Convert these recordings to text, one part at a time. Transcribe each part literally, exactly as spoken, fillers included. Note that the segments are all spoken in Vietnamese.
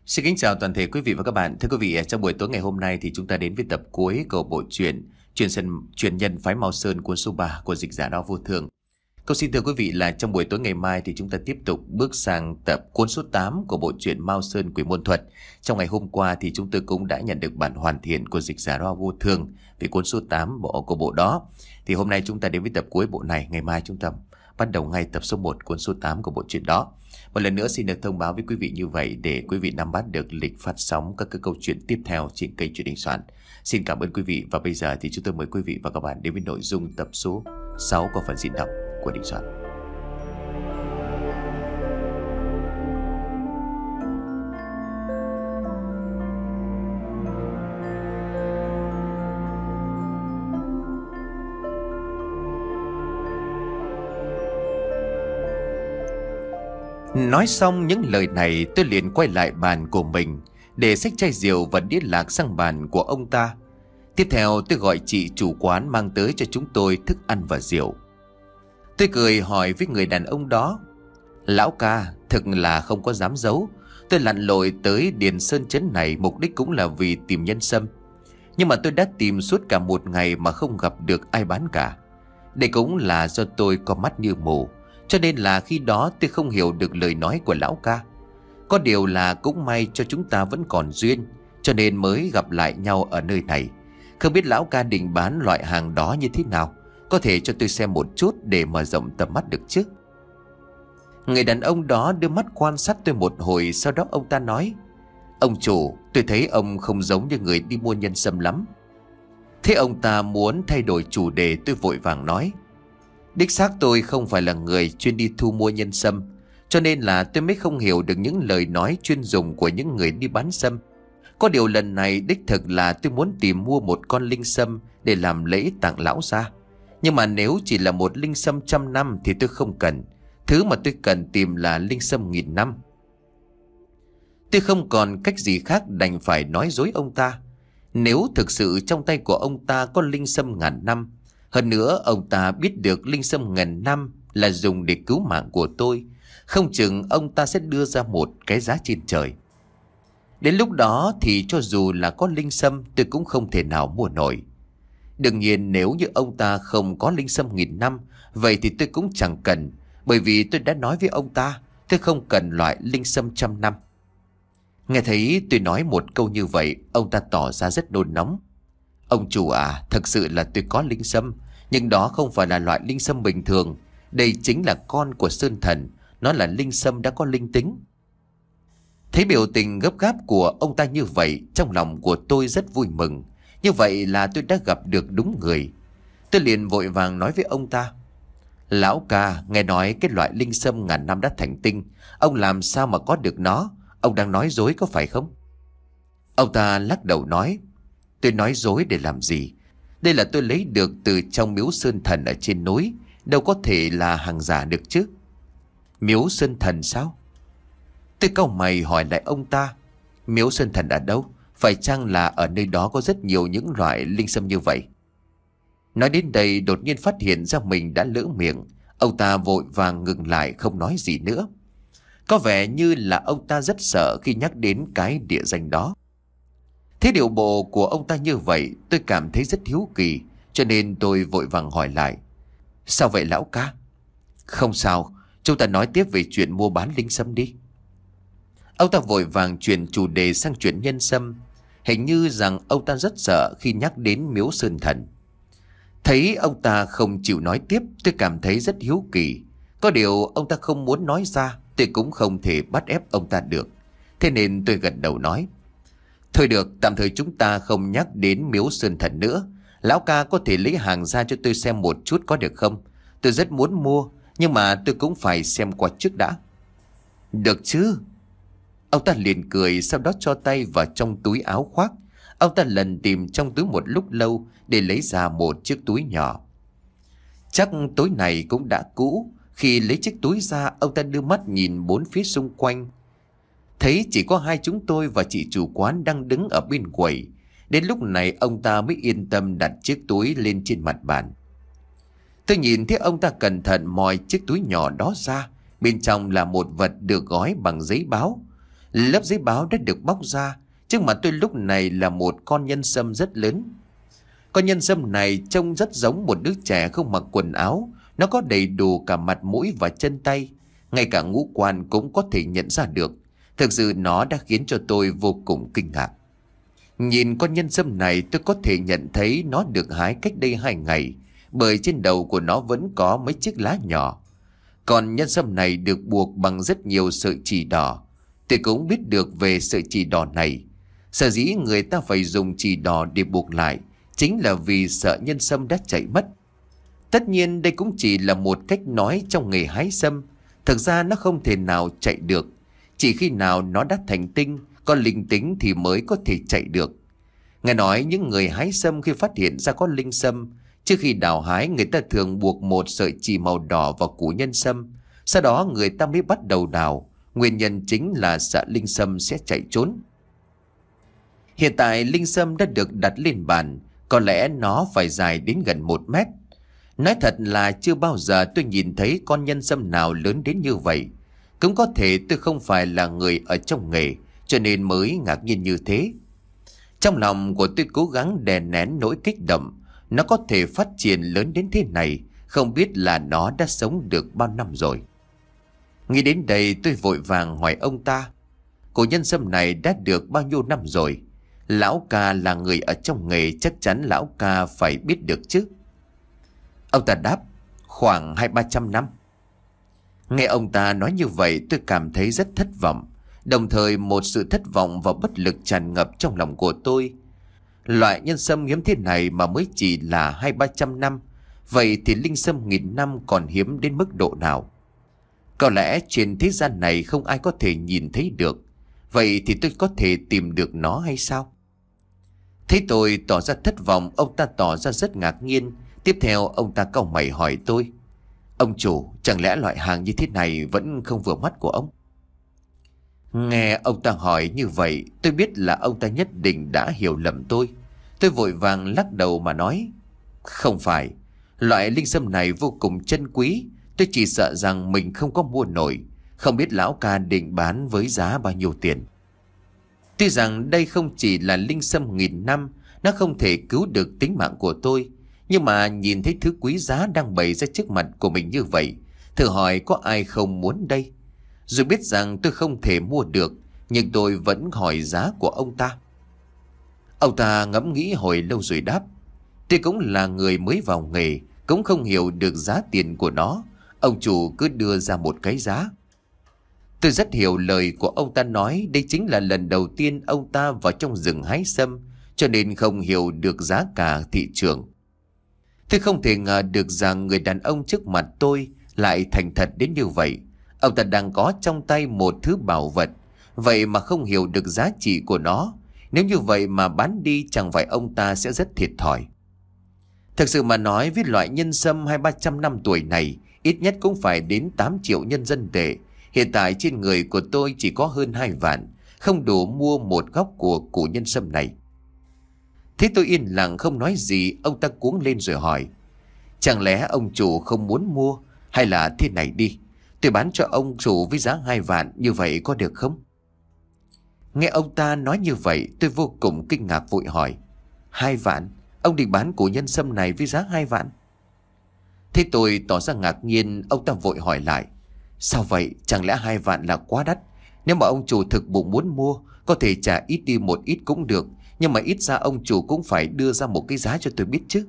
Xin kính chào toàn thể quý vị và các bạn. Thưa quý vị, trong buổi tối ngày hôm nay thì chúng ta đến với tập cuối của bộ truyện Truyền sân truyền nhân phái Mao Sơn cuốn số ba của dịch giả Đao Vô Thường. Câu xin thưa quý vị là trong buổi tối ngày mai thì chúng ta tiếp tục bước sang tập cuốn số tám của bộ truyện Mao Sơn Quỷ Môn Thuật. Trong ngày hôm qua thì chúng tôi cũng đã nhận được bản hoàn thiện của dịch giả Đao Vô Thường về cuốn số tám bộ của bộ đó. Thì hôm nay chúng ta đến với tập cuối bộ này, ngày mai chúng ta bắt đầu ngay tập số một cuốn số tám của bộ truyện đó. Một lần nữa xin được thông báo với quý vị như vậy để quý vị nắm bắt được lịch phát sóng các cái câu chuyện tiếp theo trên kênh Truyện Đình Soạn. Xin cảm ơn quý vị và bây giờ thì chúng tôi mời quý vị và các bạn đến với nội dung tập số sáu của phần diễn đọc của Đình Soạn. Nói xong những lời này, tôi liền quay lại bàn của mình để xách chai rượu và đĩa lạc sang bàn của ông ta. Tiếp theo tôi gọi chị chủ quán mang tới cho chúng tôi thức ăn và rượu. Tôi cười hỏi với người đàn ông đó: "Lão ca, thực là không có dám giấu, tôi lặn lội tới Điền Sơn Trấn này mục đích cũng là vì tìm nhân sâm. Nhưng mà tôi đã tìm suốt cả một ngày mà không gặp được ai bán cả. Đây cũng là do tôi có mắt như mù, cho nên là khi đó tôi không hiểu được lời nói của lão ca. Có điều là cũng may cho chúng ta vẫn còn duyên, cho nên mới gặp lại nhau ở nơi này. Không biết lão ca định bán loại hàng đó như thế nào, có thể cho tôi xem một chút để mở rộng tầm mắt được chứ?" Người đàn ông đó đưa mắt quan sát tôi một hồi, sau đó ông ta nói: "Ông chủ, tôi thấy ông không giống như người đi mua nhân sâm lắm." Thế ông ta muốn thay đổi chủ đề, tôi vội vàng nói: "Đích xác tôi không phải là người chuyên đi thu mua nhân sâm, cho nên là tôi mới không hiểu được những lời nói chuyên dùng của những người đi bán sâm. Có điều lần này đích thực là tôi muốn tìm mua một con linh sâm để làm lễ tặng lão gia. Nhưng mà nếu chỉ là một linh sâm trăm năm thì tôi không cần. Thứ mà tôi cần tìm là linh sâm nghìn năm." Tôi không còn cách gì khác đành phải nói dối ông ta. Nếu thực sự trong tay của ông ta có linh sâm ngàn năm, hơn nữa ông ta biết được linh sâm ngàn năm là dùng để cứu mạng của tôi, không chừng ông ta sẽ đưa ra một cái giá trên trời. Đến lúc đó thì cho dù là có linh sâm tôi cũng không thể nào mua nổi. Đương nhiên nếu như ông ta không có linh sâm nghìn năm, vậy thì tôi cũng chẳng cần, bởi vì tôi đã nói với ông ta tôi không cần loại linh sâm trăm năm. Nghe thấy tôi nói một câu như vậy, ông ta tỏ ra rất nôn nóng. "Ông chủ à, thật sự là tôi có linh sâm, nhưng đó không phải là loại linh sâm bình thường. Đây chính là con của Sơn Thần, nó là linh sâm đã có linh tính." Thấy biểu tình gấp gáp của ông ta như vậy, trong lòng của tôi rất vui mừng. Như vậy là tôi đã gặp được đúng người. Tôi liền vội vàng nói với ông ta: "Lão ca, nghe nói cái loại linh sâm ngàn năm đã thành tinh, ông làm sao mà có được nó? Ông đang nói dối có phải không?" Ông ta lắc đầu nói: "Tôi nói dối để làm gì? Đây là tôi lấy được từ trong miếu Sơn Thần ở trên núi, đâu có thể là hàng giả được chứ." "Miếu Sơn Thần sao?" Tôi cau mày hỏi lại ông ta: "Miếu Sơn Thần ở đâu? Phải chăng là ở nơi đó có rất nhiều những loại linh sâm như vậy?" Nói đến đây đột nhiên phát hiện ra mình đã lỡ miệng. Ông ta vội vàng ngừng lại không nói gì nữa. Có vẻ như là ông ta rất sợ khi nhắc đến cái địa danh đó. Thế điệu bộ của ông ta như vậy tôi cảm thấy rất hiếu kỳ, cho nên tôi vội vàng hỏi lại: "Sao vậy lão ca?" "Không sao, chúng ta nói tiếp về chuyện mua bán linh sâm đi." Ông ta vội vàng chuyển chủ đề sang chuyện nhân sâm. Hình như rằng ông ta rất sợ khi nhắc đến miếu Sơn Thần. Thấy ông ta không chịu nói tiếp, tôi cảm thấy rất hiếu kỳ. Có điều ông ta không muốn nói ra, tôi cũng không thể bắt ép ông ta được. Thế nên tôi gật đầu nói: "Thôi được, tạm thời chúng ta không nhắc đến miếu Sơn Thần nữa. Lão ca có thể lấy hàng ra cho tôi xem một chút có được không? Tôi rất muốn mua, nhưng mà tôi cũng phải xem qua trước đã." "Được chứ." Ông ta liền cười, sau đó cho tay vào trong túi áo khoác. Ông ta lần tìm trong túi một lúc lâu để lấy ra một chiếc túi nhỏ. Chắc túi này cũng đã cũ. Khi lấy chiếc túi ra, ông ta đưa mắt nhìn bốn phía xung quanh. Thấy chỉ có hai chúng tôi và chị chủ quán đang đứng ở bên quầy. Đến lúc này ông ta mới yên tâm đặt chiếc túi lên trên mặt bàn. Tôi nhìn thấy ông ta cẩn thận moi chiếc túi nhỏ đó ra. Bên trong là một vật được gói bằng giấy báo. Lớp giấy báo đã được bóc ra. Trước mặt tôi lúc này là một con nhân sâm rất lớn. Con nhân sâm này trông rất giống một đứa trẻ không mặc quần áo. Nó có đầy đủ cả mặt mũi và chân tay. Ngay cả ngũ quan cũng có thể nhận ra được. Thực sự nó đã khiến cho tôi vô cùng kinh ngạc. Nhìn con nhân sâm này tôi có thể nhận thấy nó được hái cách đây hai ngày. Bởi trên đầu của nó vẫn có mấy chiếc lá nhỏ. Còn nhân sâm này được buộc bằng rất nhiều sợi chỉ đỏ. Tôi cũng biết được về sợi chỉ đỏ này. Sở dĩ người ta phải dùng chỉ đỏ để buộc lại chính là vì sợ nhân sâm đã chạy mất. Tất nhiên đây cũng chỉ là một cách nói trong nghề hái sâm. Thực ra nó không thể nào chạy được. Chỉ khi nào nó đã thành tinh, có linh tính thì mới có thể chạy được. Nghe nói những người hái sâm khi phát hiện ra có linh sâm, trước khi đào hái người ta thường buộc một sợi chỉ màu đỏ vào củ nhân sâm. Sau đó người ta mới bắt đầu đào. Nguyên nhân chính là sợ linh sâm sẽ chạy trốn. Hiện tại linh sâm đã được đặt lên bàn. Có lẽ nó phải dài đến gần một mét. Nói thật là chưa bao giờ tôi nhìn thấy con nhân sâm nào lớn đến như vậy. Cũng có thể tôi không phải là người ở trong nghề, cho nên mới ngạc nhiên như thế. Trong lòng của tôi cố gắng đè nén nỗi kích động. Nó có thể phát triển lớn đến thế này, không biết là nó đã sống được bao năm rồi. Nghĩ đến đây tôi vội vàng hỏi ông ta, cổ nhân sâm này đã được bao nhiêu năm rồi? Lão ca là người ở trong nghề, chắc chắn lão ca phải biết được chứ. Ông ta đáp, khoảng hai ba trăm năm. Nghe ông ta nói như vậy tôi cảm thấy rất thất vọng. Đồng thời một sự thất vọng và bất lực tràn ngập trong lòng của tôi. Loại nhân sâm hiếm thế này mà mới chỉ là hai ba trăm năm. Vậy thì linh sâm nghìn năm còn hiếm đến mức độ nào? Có lẽ trên thế gian này không ai có thể nhìn thấy được. Vậy thì tôi có thể tìm được nó hay sao? Thấy tôi tỏ ra thất vọng, ông ta tỏ ra rất ngạc nhiên. Tiếp theo ông ta cau mày hỏi tôi, ông chủ, chẳng lẽ loại hàng như thế này vẫn không vừa mắt của ông? Nghe ông ta hỏi như vậy, tôi biết là ông ta nhất định đã hiểu lầm tôi. Tôi vội vàng lắc đầu mà nói, không phải, loại linh sâm này vô cùng chân quý. Tôi chỉ sợ rằng mình không có mua nổi. Không biết lão ca định bán với giá bao nhiêu tiền. Tuy rằng đây không chỉ là linh sâm nghìn năm, nó không thể cứu được tính mạng của tôi, nhưng mà nhìn thấy thứ quý giá đang bày ra trước mặt của mình như vậy, thử hỏi có ai không muốn đây? Dù biết rằng tôi không thể mua được, nhưng tôi vẫn hỏi giá của ông ta. Ông ta ngẫm nghĩ hồi lâu rồi đáp, tôi cũng là người mới vào nghề, cũng không hiểu được giá tiền của nó. Ông chủ cứ đưa ra một cái giá. Tôi rất hiểu lời của ông ta nói. Đây chính là lần đầu tiên ông ta vào trong rừng hái sâm, cho nên không hiểu được giá cả thị trường. Tôi không thể ngờ được rằng người đàn ông trước mặt tôi lại thành thật đến như vậy. Ông ta đang có trong tay một thứ bảo vật, vậy mà không hiểu được giá trị của nó. Nếu như vậy mà bán đi, chẳng phải ông ta sẽ rất thiệt thòi. Thực sự mà nói, với loại nhân sâm hai ba trăm năm tuổi này, ít nhất cũng phải đến tám triệu nhân dân tệ. Hiện tại trên người của tôi chỉ có hơn hai vạn, không đủ mua một góc của củ nhân sâm này. Thế tôi yên lặng không nói gì. Ông ta cuống lên rồi hỏi, chẳng lẽ ông chủ không muốn mua? Hay là thế này đi, tôi bán cho ông chủ với giá hai vạn, như vậy có được không? Nghe ông ta nói như vậy, tôi vô cùng kinh ngạc vội hỏi, hai vạn? Ông định bán củ nhân sâm này với giá hai vạn? Thế tôi tỏ ra ngạc nhiên. Ông ta vội hỏi lại, sao vậy? Chẳng lẽ hai vạn là quá đắt? Nếu mà ông chủ thực bụng muốn mua, có thể trả ít đi một ít cũng được, nhưng mà ít ra ông chủ cũng phải đưa ra một cái giá cho tôi biết chứ.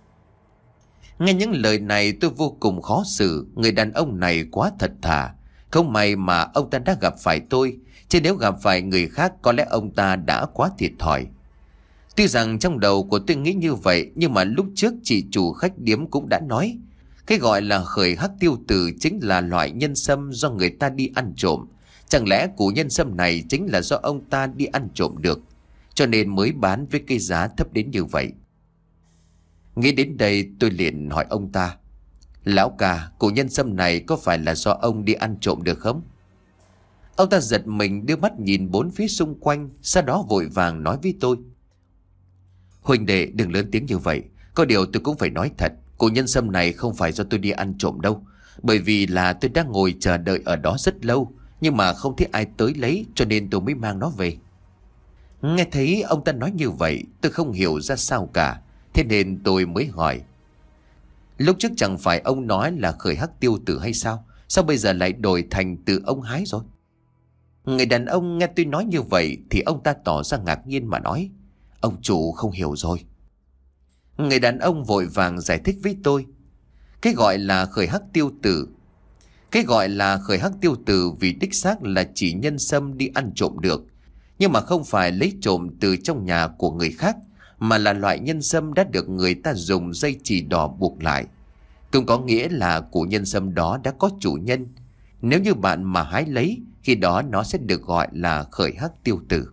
Nghe những lời này tôi vô cùng khó xử. Người đàn ông này quá thật thà. Không may mà ông ta đã gặp phải tôi, chứ nếu gặp phải người khác có lẽ ông ta đã quá thiệt thòi. Tuy rằng trong đầu của tôi nghĩ như vậy, nhưng mà lúc trước chị chủ khách điếm cũng đã nói, cái gọi là khởi hắc tiêu tử chính là loại nhân sâm do người ta đi ăn trộm. Chẳng lẽ củ nhân sâm này chính là do ông ta đi ăn trộm được, cho nên mới bán với cái giá thấp đến như vậy. Nghĩ đến đây tôi liền hỏi ông ta, lão ca, củ nhân sâm này có phải là do ông đi ăn trộm được không? Ông ta giật mình đưa mắt nhìn bốn phía xung quanh, sau đó vội vàng nói với tôi, huynh đệ đừng lớn tiếng như vậy. Có điều tôi cũng phải nói thật, củ nhân sâm này không phải do tôi đi ăn trộm đâu. Bởi vì là tôi đang ngồi chờ đợi ở đó rất lâu, nhưng mà không thấy ai tới lấy cho nên tôi mới mang nó về. Nghe thấy ông ta nói như vậy, tôi không hiểu ra sao cả, thế nên tôi mới hỏi. Lúc trước chẳng phải ông nói là khởi hắc tiêu tử hay sao? Sao bây giờ lại đổi thành từ ông hái rồi? Người đàn ông nghe tôi nói như vậy thì ông ta tỏ ra ngạc nhiên mà nói. Ông chủ không hiểu rồi. Người đàn ông vội vàng giải thích với tôi. Cái gọi là khởi hắc tiêu tử Cái gọi là khởi hắc tiêu tử vì đích xác là chỉ nhân sâm đi ăn trộm được. Nhưng mà không phải lấy trộm từ trong nhà của người khác, mà là loại nhân sâm đã được người ta dùng dây chì đỏ buộc lại. Cũng có nghĩa là củ nhân sâm đó đã có chủ nhân. Nếu như bạn mà hái lấy, khi đó nó sẽ được gọi là khởi hắc tiêu tử.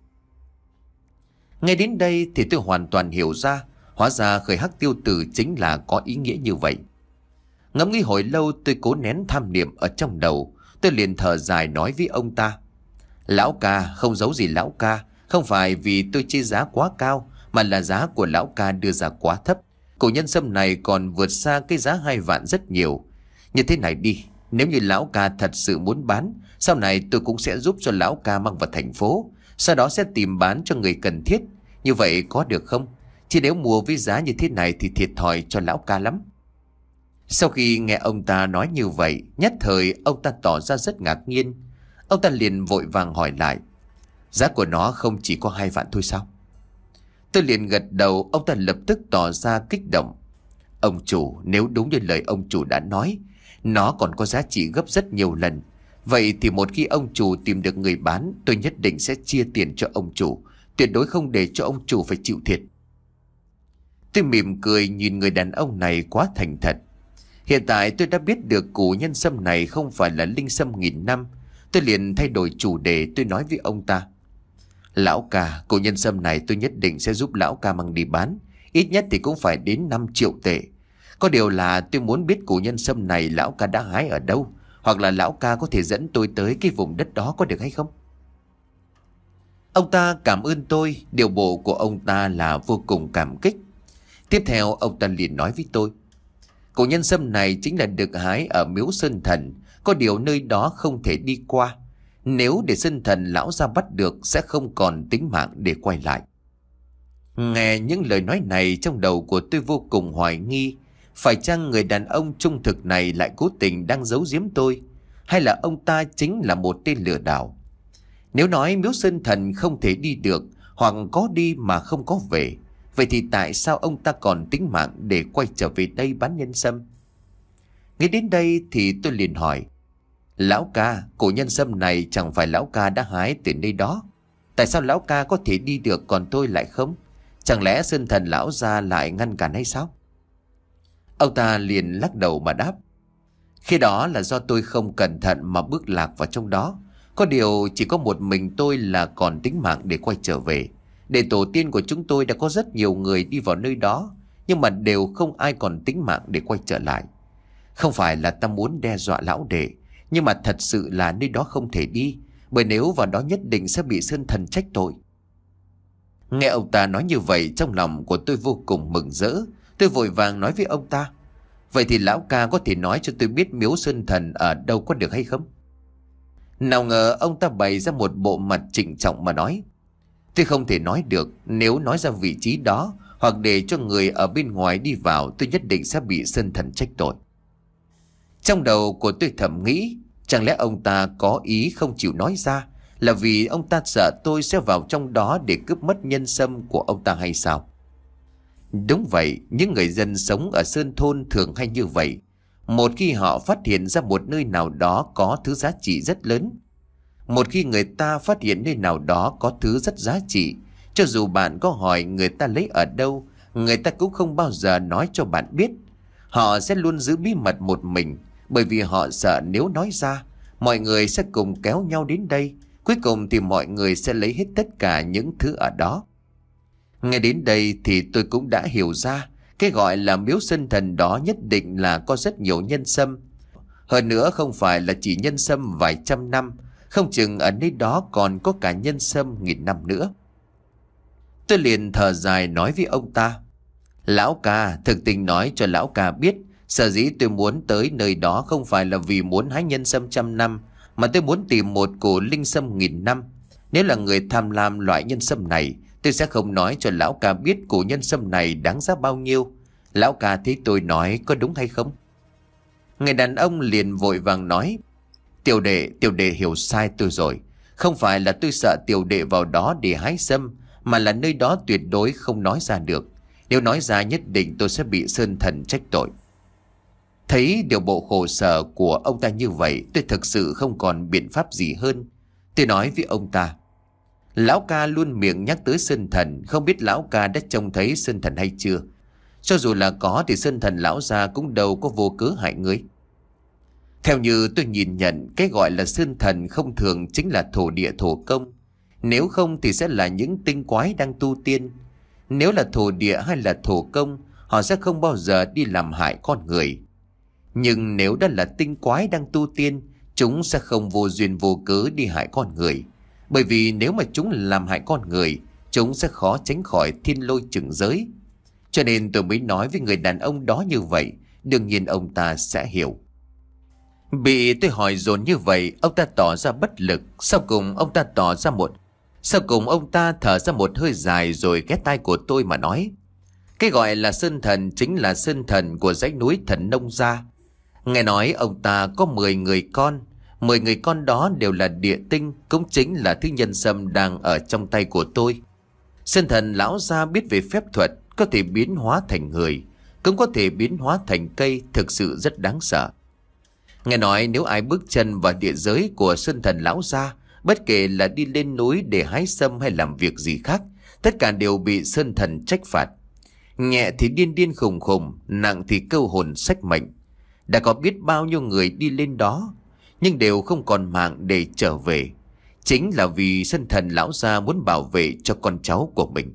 Ngay đến đây thì tôi hoàn toàn hiểu ra, hóa ra khởi hắc tiêu tử chính là có ý nghĩa như vậy. Ngẫm nghĩ hồi lâu, tôi cố nén tham niệm ở trong đầu. Tôi liền thở dài nói với ông ta. Lão ca, không giấu gì lão ca, không phải vì tôi chia giá quá cao, mà là giá của lão ca đưa ra quá thấp. Củ nhân sâm này còn vượt xa cái giá hai vạn rất nhiều. Như thế này đi, nếu như lão ca thật sự muốn bán, sau này tôi cũng sẽ giúp cho lão ca mang vào thành phố, sau đó sẽ tìm bán cho người cần thiết. Như vậy có được không? Chỉ nếu mua với giá như thế này thì thiệt thòi cho lão ca lắm. Sau khi nghe ông ta nói như vậy, nhất thời ông ta tỏ ra rất ngạc nhiên. Ông ta liền vội vàng hỏi lại. Giá của nó không chỉ có hai vạn thôi sao? Tôi liền gật đầu. Ông ta lập tức tỏ ra kích động. Ông chủ, nếu đúng như lời ông chủ đã nói, nó còn có giá trị gấp rất nhiều lần. Vậy thì một khi ông chủ tìm được người bán, tôi nhất định sẽ chia tiền cho ông chủ, tuyệt đối không để cho ông chủ phải chịu thiệt. Tôi mỉm cười nhìn người đàn ông này quá thành thật. Hiện tại tôi đã biết được củ nhân sâm này không phải là linh sâm nghìn năm. Tôi liền thay đổi chủ đề, tôi nói với ông ta. Lão ca, củ nhân sâm này tôi nhất định sẽ giúp lão ca mang đi bán. Ít nhất thì cũng phải đến năm triệu tệ. Có điều là tôi muốn biết củ nhân sâm này lão ca đã hái ở đâu, hoặc là lão ca có thể dẫn tôi tới cái vùng đất đó có được hay không? Ông ta cảm ơn tôi. Điều bộ của ông ta là vô cùng cảm kích. Tiếp theo ông ta liền nói với tôi. Củ nhân sâm này chính là được hái ở miếu Sơn Thần. Có điều nơi đó không thể đi qua. Nếu để Sơn Thần lão ra bắt được, sẽ không còn tính mạng để quay lại. Nghe những lời nói này, trong đầu của tôi vô cùng hoài nghi. Phải chăng người đàn ông trung thực này lại cố tình đang giấu giếm tôi? Hay là ông ta chính là một tên lừa đảo? Nếu nói miếu Sơn Thần không thể đi được, hoặc có đi mà không có về, vậy thì tại sao ông ta còn tính mạng để quay trở về đây bán nhân sâm? Nghĩ đến đây thì tôi liền hỏi. Lão ca, củ nhân sâm này chẳng phải lão ca đã hái từ nơi đó? Tại sao lão ca có thể đi được còn tôi lại không? Chẳng lẽ Sơn Thần lão ra lại ngăn cản hay sao? Ông ta liền lắc đầu mà đáp. Khi đó là do tôi không cẩn thận mà bước lạc vào trong đó. Có điều chỉ có một mình tôi là còn tính mạng để quay trở về. Để tổ tiên của chúng tôi đã có rất nhiều người đi vào nơi đó, nhưng mà đều không ai còn tính mạng để quay trở lại. Không phải là ta muốn đe dọa lão đệ, nhưng mà thật sự là nơi đó không thể đi, bởi nếu vào đó nhất định sẽ bị Sơn Thần trách tội. Nghe ông ta nói như vậy, trong lòng của tôi vô cùng mừng rỡ. Tôi vội vàng nói với ông ta. Vậy thì lão ca có thể nói cho tôi biết miếu Sơn Thần ở đâu có được hay không? Nào ngờ ông ta bày ra một bộ mặt trịnh trọng mà nói. Tôi không thể nói được. Nếu nói ra vị trí đó, hoặc để cho người ở bên ngoài đi vào, tôi nhất định sẽ bị Sơn Thần trách tội. Trong đầu của tôi thầm nghĩ, chẳng lẽ ông ta có ý không chịu nói ra, là vì ông ta sợ tôi sẽ vào trong đó để cướp mất nhân sâm của ông ta hay sao? Đúng vậy, những người dân sống ở Sơn Thôn thường hay như vậy. Một khi họ phát hiện ra một nơi nào đó có thứ giá trị rất lớn, một khi người ta phát hiện nơi nào đó có thứ rất giá trị, cho dù bạn có hỏi người ta lấy ở đâu, người ta cũng không bao giờ nói cho bạn biết. Họ sẽ luôn giữ bí mật một mình, bởi vì họ sợ nếu nói ra, mọi người sẽ cùng kéo nhau đến đây. Cuối cùng thì mọi người sẽ lấy hết tất cả những thứ ở đó. Nghe đến đây thì tôi cũng đã hiểu ra, cái gọi là miếu Sơn Thần đó nhất định là có rất nhiều nhân sâm. Hơn nữa không phải là chỉ nhân sâm vài trăm năm, không chừng ở nơi đó còn có cả nhân sâm nghìn năm nữa. Tôi liền thở dài nói với ông ta. Lão ca, thực tình nói cho lão ca biết, sở dĩ tôi muốn tới nơi đó không phải là vì muốn hái nhân sâm trăm năm, mà tôi muốn tìm một củ linh sâm nghìn năm. Nếu là người tham lam loại nhân sâm này, tôi sẽ không nói cho lão ca biết củ nhân sâm này đáng giá bao nhiêu. Lão ca thấy tôi nói có đúng hay không? Người đàn ông liền vội vàng nói: Tiểu đệ, tiểu đệ hiểu sai tôi rồi. Không phải là tôi sợ tiểu đệ vào đó để hái sâm, mà là nơi đó tuyệt đối không nói ra được. Nếu nói ra nhất định tôi sẽ bị sơn thần trách tội. Thấy điều bộ khổ sở của ông ta như vậy, tôi thực sự không còn biện pháp gì hơn. Tôi nói với ông ta: Lão ca luôn miệng nhắc tới sơn thần, không biết lão ca đã trông thấy sơn thần hay chưa? Cho dù là có thì sơn thần lão gia cũng đâu có vô cớ hại người. Theo như tôi nhìn nhận, cái gọi là sơn thần không thường chính là thổ địa thổ công. Nếu không thì sẽ là những tinh quái đang tu tiên. Nếu là thổ địa hay là thổ công, họ sẽ không bao giờ đi làm hại con người. Nhưng nếu đã là tinh quái đang tu tiên, chúng sẽ không vô duyên vô cớ đi hại con người. Bởi vì nếu mà chúng làm hại con người, chúng sẽ khó tránh khỏi thiên lôi chừng giới. Cho nên tôi mới nói với người đàn ông đó như vậy. Đương nhiên ông ta sẽ hiểu. Bị tôi hỏi dồn như vậy, ông ta tỏ ra bất lực. Sau cùng ông ta tỏ ra một Sau cùng ông ta thở ra một hơi dài rồi ghé tai của tôi mà nói: Cái gọi là sơn thần chính là sơn thần của dãy núi Thần Nông Gia. Nghe nói ông ta có mười người con. mười người con đó đều là địa tinh, cũng chính là thứ nhân sâm đang ở trong tay của tôi. Sơn thần lão gia biết về phép thuật, có thể biến hóa thành người, cũng có thể biến hóa thành cây, thực sự rất đáng sợ. Nghe nói nếu ai bước chân vào địa giới của sơn thần lão gia, bất kể là đi lên núi để hái sâm hay làm việc gì khác, tất cả đều bị sơn thần trách phạt. Nhẹ thì điên điên khùng khùng, nặng thì câu hồn xách mệnh. Đã có biết bao nhiêu người đi lên đó, nhưng đều không còn mạng để trở về. Chính là vì sơn thần lão gia muốn bảo vệ cho con cháu của mình.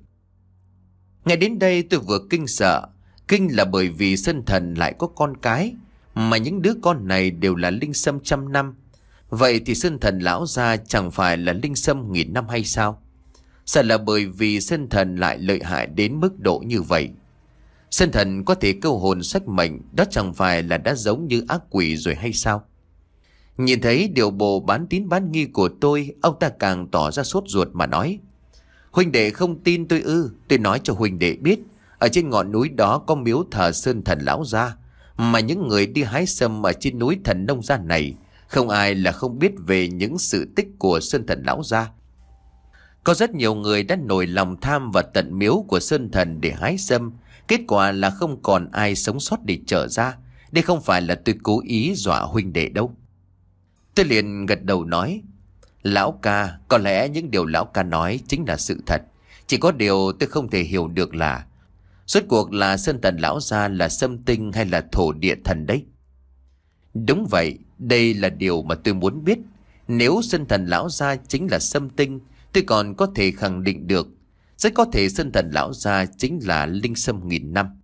Nghe đến đây tôi vừa kinh sợ. Kinh là bởi vì sơn thần lại có con cái, mà những đứa con này đều là linh sâm trăm năm. Vậy thì sơn thần lão gia chẳng phải là linh sâm nghìn năm hay sao? Sợ là bởi vì sơn thần lại lợi hại đến mức độ như vậy. Sơn thần có thể câu hồn sách mệnh, đó chẳng phải là đã giống như ác quỷ rồi hay sao? Nhìn thấy điều bộ bán tín bán nghi của tôi, ông ta càng tỏ ra sốt ruột mà nói: Huynh đệ không tin tôi ư? Tôi nói cho huynh đệ biết, ở trên ngọn núi đó có miếu thờ sơn thần lão gia, mà những người đi hái sâm ở trên núi Thần Nông Gia này, không ai là không biết về những sự tích của sơn thần lão gia. Có rất nhiều người đã nổi lòng tham vào tận miếu của sơn thần để hái sâm, kết quả là không còn ai sống sót để trở ra. Đây không phải là tôi cố ý dọa huynh đệ đâu. Tôi liền gật đầu nói: Lão ca, có lẽ những điều lão ca nói chính là sự thật. Chỉ có điều tôi không thể hiểu được là rốt cuộc là sơn thần lão gia là sâm tinh hay là thổ địa thần đấy. Đúng vậy, đây là điều mà tôi muốn biết. Nếu sơn thần lão gia chính là sâm tinh, tôi còn có thể khẳng định được rất có thể sơn thần lão gia chính là linh sâm nghìn năm.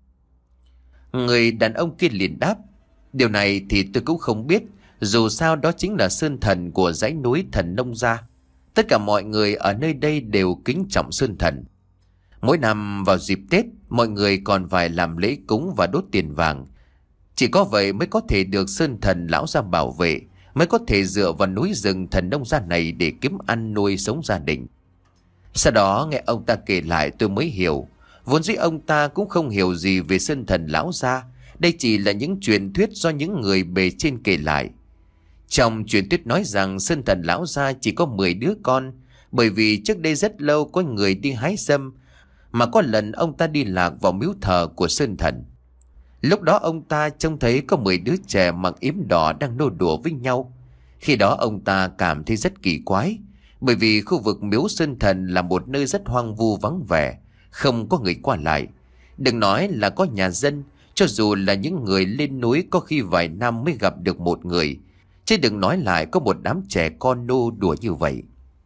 Người đàn ông kia liền đáp: Điều này thì tôi cũng không biết. Dù sao đó chính là sơn thần của dãy núi Thần Nông Gia. Tất cả mọi người ở nơi đây đều kính trọng sơn thần. Mỗi năm vào dịp Tết, mọi người còn phải làm lễ cúng và đốt tiền vàng. Chỉ có vậy mới có thể được sơn thần lão gia bảo vệ, mới có thể dựa vào núi rừng Thần Nông Gia này để kiếm ăn nuôi sống gia đình. Sau đó nghe ông ta kể lại tôi mới hiểu. Vốn dĩ ông ta cũng không hiểu gì về sơn thần lão gia. Đây chỉ là những truyền thuyết do những người bề trên kể lại. Trong truyền thuyết nói rằng sơn thần lão gia chỉ có mười đứa con, bởi vì trước đây rất lâu có người đi hái sâm, mà có lần ông ta đi lạc vào miếu thờ của sơn thần. Lúc đó ông ta trông thấy có mười đứa trẻ mặc yếm đỏ đang nô đùa với nhau. Khi đó ông ta cảm thấy rất kỳ quái, bởi vì khu vực miếu sơn thần là một nơi rất hoang vu vắng vẻ, không có người qua lại. Đừng nói là có nhà dân, cho dù là những người lên núi có khi vài năm mới gặp được một người, chứ đừng nói lại có một đám trẻ con nô đùa như vậy.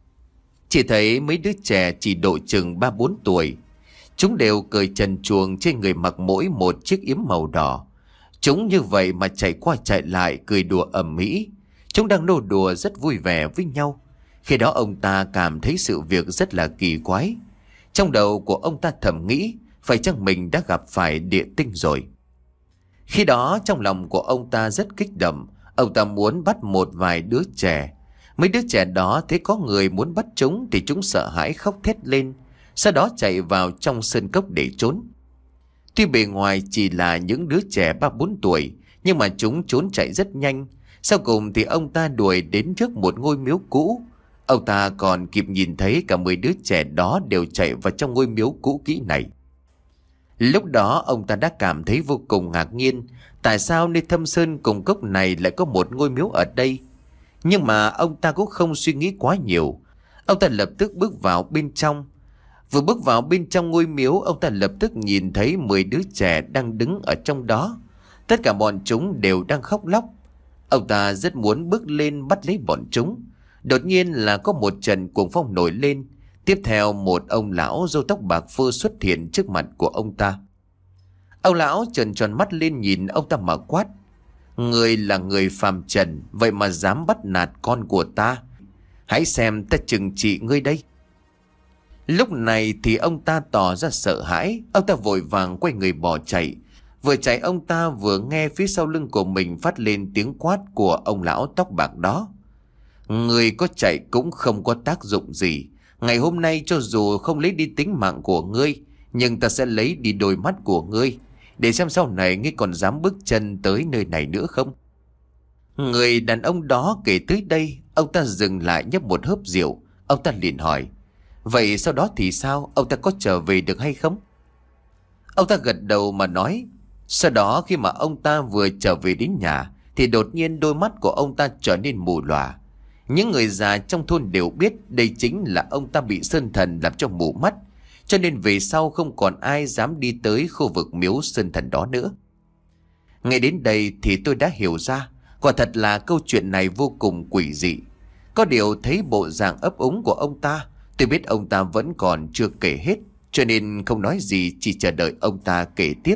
Chỉ thấy mấy đứa trẻ chỉ độ chừng ba bốn tuổi. Chúng đều cởi trần truồng, trên người mặc mỗi một chiếc yếm màu đỏ. Chúng như vậy mà chạy qua chạy lại cười đùa ầm ĩ. Chúng đang nô đùa rất vui vẻ với nhau. Khi đó ông ta cảm thấy sự việc rất là kỳ quái. Trong đầu của ông ta thầm nghĩ, phải chăng mình đã gặp phải địa tinh rồi. Khi đó trong lòng của ông ta rất kích động. Ông ta muốn bắt một vài đứa trẻ, Mấy đứa trẻ đó thấy có người muốn bắt chúng thì chúng sợ hãi khóc thét lên, sau đó chạy vào trong sơn cốc để trốn. Tuy bề ngoài chỉ là những đứa trẻ ba bốn tuổi, nhưng mà chúng trốn chạy rất nhanh. Sau cùng thì ông ta đuổi đến trước một ngôi miếu cũ. Ông ta còn kịp nhìn thấy cả mười đứa trẻ đó đều chạy vào trong ngôi miếu cũ kỹ này. Lúc đó ông ta đã cảm thấy vô cùng ngạc nhiên, tại sao nơi thâm sơn cùng cốc này lại có một ngôi miếu ở đây. Nhưng mà ông ta cũng không suy nghĩ quá nhiều. Ông ta lập tức bước vào bên trong. Vừa bước vào bên trong ngôi miếu, ông ta lập tức nhìn thấy mười đứa trẻ đang đứng ở trong đó. Tất cả bọn chúng đều đang khóc lóc. Ông ta rất muốn bước lên bắt lấy bọn chúng. Đột nhiên là có một trận cuồng phong nổi lên. Tiếp theo một ông lão râu tóc bạc phơ xuất hiện trước mặt của ông ta. Ông lão trợn tròn mắt lên nhìn ông ta mà quát: "Người là người phàm trần, vậy mà dám bắt nạt con của ta. Hãy xem ta trừng trị ngươi đây." Lúc này thì ông ta tỏ ra sợ hãi. Ông ta vội vàng quay người bỏ chạy. Vừa chạy ông ta vừa nghe phía sau lưng của mình phát lên tiếng quát của ông lão tóc bạc đó: "Người có chạy cũng không có tác dụng gì. Ngày hôm nay cho dù không lấy đi tính mạng của ngươi, nhưng ta sẽ lấy đi đôi mắt của ngươi, để xem sau này ngươi còn dám bước chân tới nơi này nữa không." Người đàn ông đó kể tới đây, ông ta dừng lại nhấp một hớp rượu. Ông ta liền hỏi: "Vậy sau đó thì sao? Ông ta có trở về được hay không?" Ông ta gật đầu mà nói: "Sau đó khi mà ông ta vừa trở về đến nhà thì đột nhiên đôi mắt của ông ta trở nên mù lòa. Những người già trong thôn đều biết đây chính là ông ta bị sơn thần làm cho mù mắt, cho nên về sau không còn ai dám đi tới khu vực miếu sơn thần đó nữa." Ngay đến đây thì tôi đã hiểu ra, quả thật là câu chuyện này vô cùng quỷ dị. Có điều thấy bộ dạng ấp úng của ông ta, tôi biết ông ta vẫn còn chưa kể hết, cho nên không nói gì, chỉ chờ đợi ông ta kể tiếp.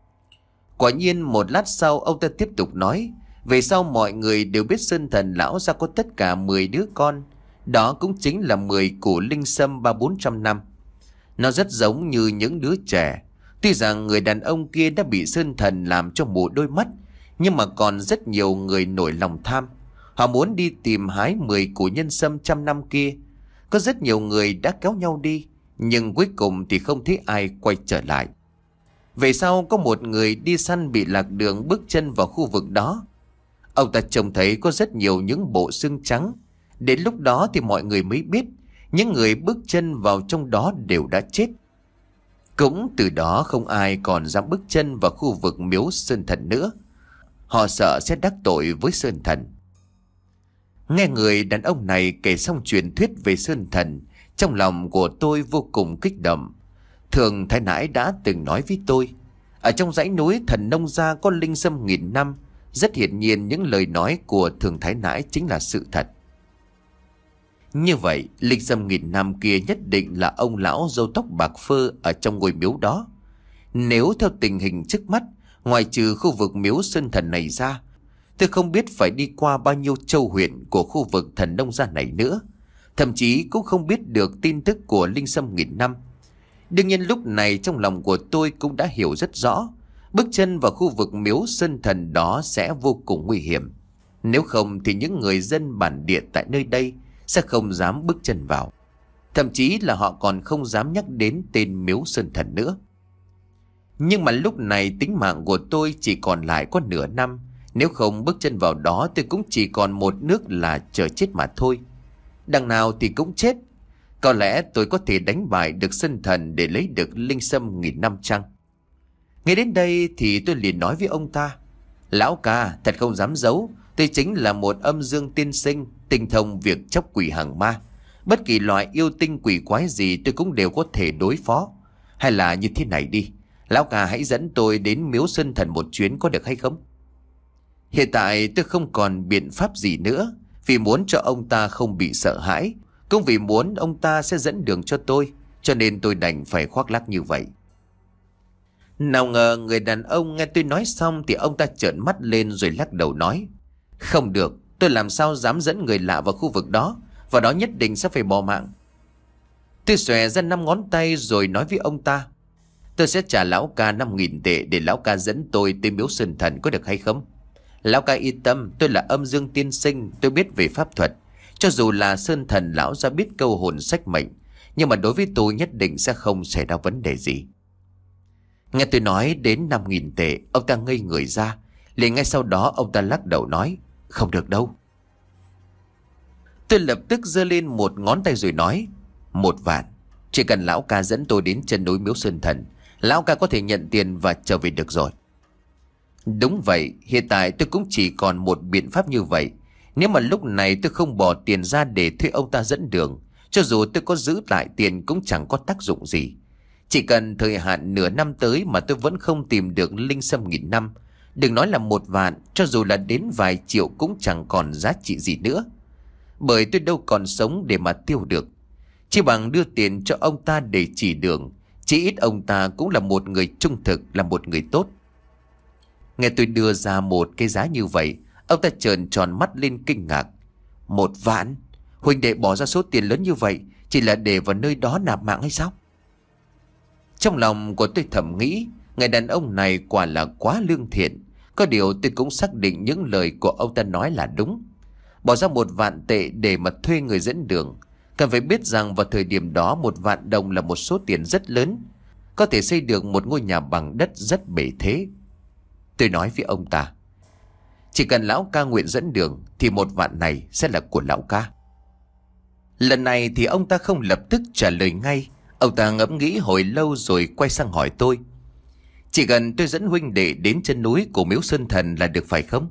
Quả nhiên một lát sau ông ta tiếp tục nói: "Về sau mọi người đều biết sơn thần lão gia có tất cả mười đứa con. Đó cũng chính là mười củ linh sâm ba bốn trăm năm. Nó rất giống như những đứa trẻ. Tuy rằng người đàn ông kia đã bị sơn thần làm cho mù đôi mắt, nhưng mà còn rất nhiều người nổi lòng tham. Họ muốn đi tìm hái mười củ nhân sâm trăm năm kia. Có rất nhiều người đã kéo nhau đi, nhưng cuối cùng thì không thấy ai quay trở lại. Về sau có một người đi săn bị lạc đường bước chân vào khu vực đó. Ông ta trông thấy có rất nhiều những bộ xương trắng. Đến lúc đó thì mọi người mới biết những người bước chân vào trong đó đều đã chết. Cũng từ đó không ai còn dám bước chân vào khu vực miếu sơn thần nữa. Họ sợ sẽ đắc tội với sơn thần." Nghe người đàn ông này kể xong truyền thuyết về sơn thần, trong lòng của tôi vô cùng kích động. Thường Thái Nãi đã từng nói với tôi, ở trong dãy núi thần nông gia có linh sâm nghìn năm. Rất hiển nhiên những lời nói của Thường Thái Nãi chính là sự thật. Như vậy linh sâm nghìn năm kia nhất định là ông lão râu tóc bạc phơ ở trong ngôi miếu đó. Nếu theo tình hình trước mắt, ngoài trừ khu vực miếu sơn thần này ra, tôi không biết phải đi qua bao nhiêu châu huyện của khu vực thần nông gia này nữa. Thậm chí cũng không biết được tin tức của linh sâm nghìn năm. Đương nhiên lúc này trong lòng của tôi cũng đã hiểu rất rõ, bước chân vào khu vực miếu sơn thần đó sẽ vô cùng nguy hiểm. Nếu không thì những người dân bản địa tại nơi đây sẽ không dám bước chân vào. Thậm chí là họ còn không dám nhắc đến tên miếu sơn thần nữa. Nhưng mà lúc này tính mạng của tôi chỉ còn lại có nửa năm. Nếu không bước chân vào đó tôi cũng chỉ còn một nước là chờ chết mà thôi. Đằng nào thì cũng chết. Có lẽ tôi có thể đánh bại được sơn thần để lấy được linh sâm nghìn năm chăng? Nghe đến đây thì tôi liền nói với ông ta: "Lão ca, thật không dám giấu, tôi chính là một âm dương tiên sinh, tinh thông việc chóc quỷ hàng ma. Bất kỳ loại yêu tinh quỷ quái gì tôi cũng đều có thể đối phó. Hay là như thế này đi, lão ca hãy dẫn tôi đến miếu sơn thần một chuyến có được hay không?" Hiện tại tôi không còn biện pháp gì nữa. Vì muốn cho ông ta không bị sợ hãi, cũng vì muốn ông ta sẽ dẫn đường cho tôi, cho nên tôi đành phải khoác lác như vậy. Nào ngờ người đàn ông nghe tôi nói xong thì ông ta trợn mắt lên rồi lắc đầu nói: "Không được, tôi làm sao dám dẫn người lạ vào khu vực đó, và đó nhất định sẽ phải bỏ mạng." Tôi xòe ra năm ngón tay rồi nói với ông ta: "Tôi sẽ trả lão ca năm nghìn tệ để lão ca dẫn tôi tới miếu sơn thần có được hay không? Lão ca yên tâm, tôi là âm dương tiên sinh, tôi biết về pháp thuật. Cho dù là sơn thần lão ra biết câu hồn sách mệnh, nhưng mà đối với tôi nhất định sẽ không xảy ra vấn đề gì. Nghe tôi nói đến năm nghìn tệ, ông ta ngây người ra. Liền ngay sau đó ông ta lắc đầu nói, không được đâu. Tôi lập tức giơ lên một ngón tay rồi nói, một vạn. Chỉ cần lão ca dẫn tôi đến chân núi Miếu Sơn Thần, lão ca có thể nhận tiền và trở về được rồi. Đúng vậy, hiện tại tôi cũng chỉ còn một biện pháp như vậy. Nếu mà lúc này tôi không bỏ tiền ra để thuê ông ta dẫn đường, cho dù tôi có giữ lại tiền cũng chẳng có tác dụng gì. Chỉ cần thời hạn nửa năm tới mà tôi vẫn không tìm được linh sâm nghìn năm, đừng nói là một vạn, cho dù là đến vài triệu cũng chẳng còn giá trị gì nữa. Bởi tôi đâu còn sống để mà tiêu được. Chỉ bằng đưa tiền cho ông ta để chỉ đường, chỉ ít ông ta cũng là một người trung thực, là một người tốt. Nghe tôi đưa ra một cái giá như vậy, ông ta trợn tròn mắt lên kinh ngạc. Một vạn? Huynh đệ bỏ ra số tiền lớn như vậy chỉ là để vào nơi đó nạp mạng hay sao? Trong lòng của tôi thầm nghĩ, người đàn ông này quả là quá lương thiện. Có điều tôi cũng xác định những lời của ông ta nói là đúng. Bỏ ra một vạn tệ để mà thuê người dẫn đường. Cần phải biết rằng vào thời điểm đó một vạn đồng là một số tiền rất lớn, có thể xây được một ngôi nhà bằng đất rất bể thế. Tôi nói với ông ta, chỉ cần lão ca nguyện dẫn đường thì một vạn này sẽ là của lão ca. Lần này thì ông ta không lập tức trả lời ngay. Ông ta ngẫm nghĩ hồi lâu rồi quay sang hỏi tôi, chỉ cần tôi dẫn huynh đệ đến chân núi của Miếu Sơn Thần là được phải không?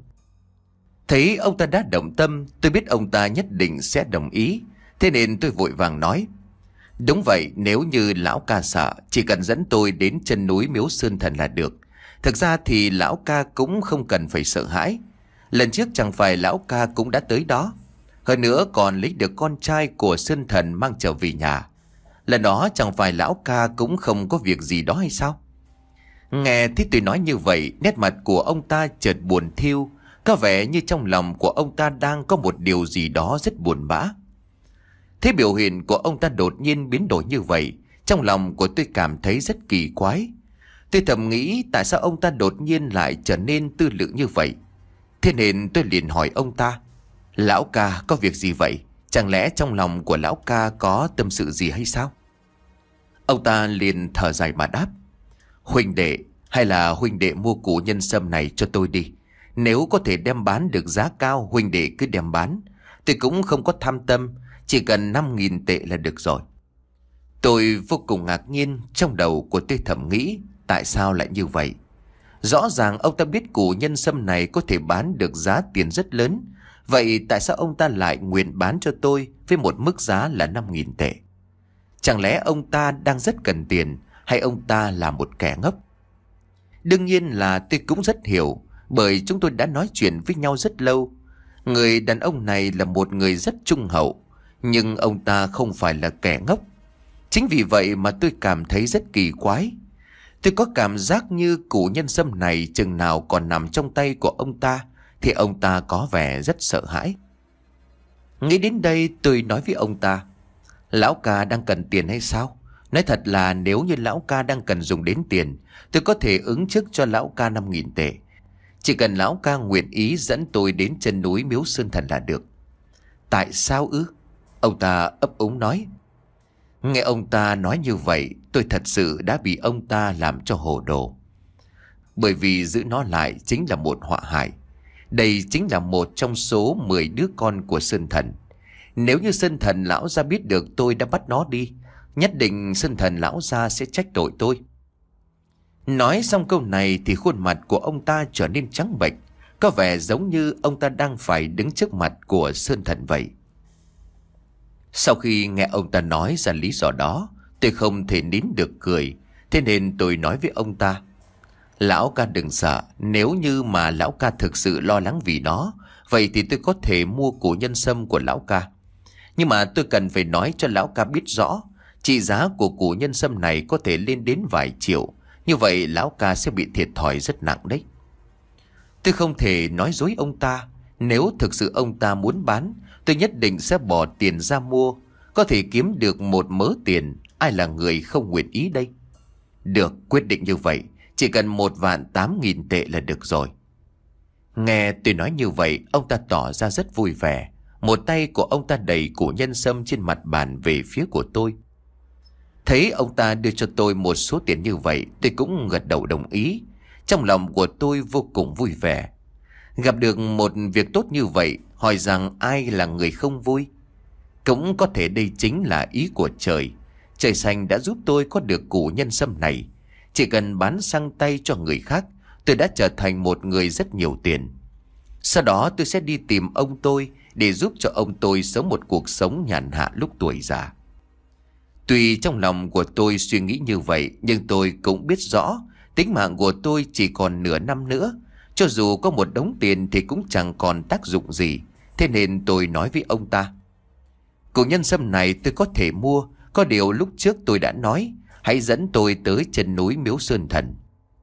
Thấy ông ta đã động tâm, tôi biết ông ta nhất định sẽ đồng ý. Thế nên tôi vội vàng nói, đúng vậy, nếu như lão ca sợ, chỉ cần dẫn tôi đến chân núi Miếu Sơn Thần là được. Thực ra thì lão ca cũng không cần phải sợ hãi. Lần trước chẳng phải lão ca cũng đã tới đó. Hơn nữa còn lấy được con trai của Sơn Thần mang trở về nhà. Lần đó chẳng phải lão ca cũng không có việc gì đó hay sao? Nghe thấy tôi nói như vậy, nét mặt của ông ta chợt buồn thiu. Có vẻ như trong lòng của ông ta đang có một điều gì đó rất buồn bã. Thế biểu hiện của ông ta đột nhiên biến đổi như vậy, trong lòng của tôi cảm thấy rất kỳ quái. Tôi thầm nghĩ tại sao ông ta đột nhiên lại trở nên tư lự như vậy. Thế nên tôi liền hỏi ông ta, lão ca có việc gì vậy? Chẳng lẽ trong lòng của lão ca có tâm sự gì hay sao? Ông ta liền thở dài mà đáp, huynh đệ, hay là huynh đệ mua củ nhân sâm này cho tôi đi. Nếu có thể đem bán được giá cao, huynh đệ cứ đem bán. Tôi cũng không có tham tâm, chỉ cần năm nghìn tệ là được rồi. Tôi vô cùng ngạc nhiên, trong đầu của tôi thầm nghĩ, tại sao lại như vậy? Rõ ràng ông ta biết củ nhân sâm này có thể bán được giá tiền rất lớn. Vậy tại sao ông ta lại nguyện bán cho tôi với một mức giá là năm nghìn tệ? Chẳng lẽ ông ta đang rất cần tiền, hay ông ta là một kẻ ngốc? Đương nhiên là tôi cũng rất hiểu, bởi chúng tôi đã nói chuyện với nhau rất lâu. Người đàn ông này là một người rất trung hậu, nhưng ông ta không phải là kẻ ngốc. Chính vì vậy mà tôi cảm thấy rất kỳ quái. Tôi có cảm giác như củ nhân sâm này chừng nào còn nằm trong tay của ông ta thì ông ta có vẻ rất sợ hãi. Nghĩ đến đây tôi nói với ông ta, lão ca đang cần tiền hay sao? Nói thật là nếu như lão ca đang cần dùng đến tiền, tôi có thể ứng trước cho lão ca năm nghìn tệ. Chỉ cần lão ca nguyện ý dẫn tôi đến chân núi Miếu Sơn Thần là được. Tại sao ư? Ông ta ấp úng nói. Nghe ông ta nói như vậy, tôi thật sự đã bị ông ta làm cho hồ đồ. Bởi vì giữ nó lại chính là một họa hại. Đây chính là một trong số mười đứa con của Sơn Thần. Nếu như Sơn Thần lão gia biết được tôi đã bắt nó đi, nhất định Sơn Thần lão gia sẽ trách tội tôi. Nói xong câu này thì khuôn mặt của ông ta trở nên trắng bệch, có vẻ giống như ông ta đang phải đứng trước mặt của Sơn Thần vậy. Sau khi nghe ông ta nói ra lý do đó, tôi không thể nín được cười. Thế nên tôi nói với ông ta, lão ca đừng sợ, nếu như mà lão ca thực sự lo lắng vì nó, vậy thì tôi có thể mua củ nhân sâm của lão ca. Nhưng mà tôi cần phải nói cho lão ca biết rõ, trị giá của củ nhân sâm này có thể lên đến vài triệu. Như vậy lão ca sẽ bị thiệt thòi rất nặng đấy. Tôi không thể nói dối ông ta. Nếu thực sự ông ta muốn bán, tôi nhất định sẽ bỏ tiền ra mua. Có thể kiếm được một mớ tiền, ai là người không nguyện ý đây? Được, quyết định như vậy. Chỉ cần một vạn tám nghìn tệ là được rồi. Nghe tôi nói như vậy, ông ta tỏ ra rất vui vẻ. Một tay của ông ta đẩy củ nhân sâm trên mặt bàn về phía của tôi. Thấy ông ta đưa cho tôi một số tiền như vậy, tôi cũng gật đầu đồng ý. Trong lòng của tôi vô cùng vui vẻ. Gặp được một việc tốt như vậy, hỏi rằng ai là người không vui. Cũng có thể đây chính là ý của trời. Trời xanh đã giúp tôi có được củ nhân sâm này. Chỉ cần bán sang tay cho người khác, tôi đã trở thành một người rất nhiều tiền. Sau đó tôi sẽ đi tìm ông tôi để giúp cho ông tôi sống một cuộc sống nhàn hạ lúc tuổi già. Tuy trong lòng của tôi suy nghĩ như vậy, nhưng tôi cũng biết rõ tính mạng của tôi chỉ còn nửa năm nữa. Cho dù có một đống tiền thì cũng chẳng còn tác dụng gì. Thế nên tôi nói với ông ta: củ nhân sâm này tôi có thể mua, có điều lúc trước tôi đã nói hãy dẫn tôi tới chân núi Miếu Sơn Thần.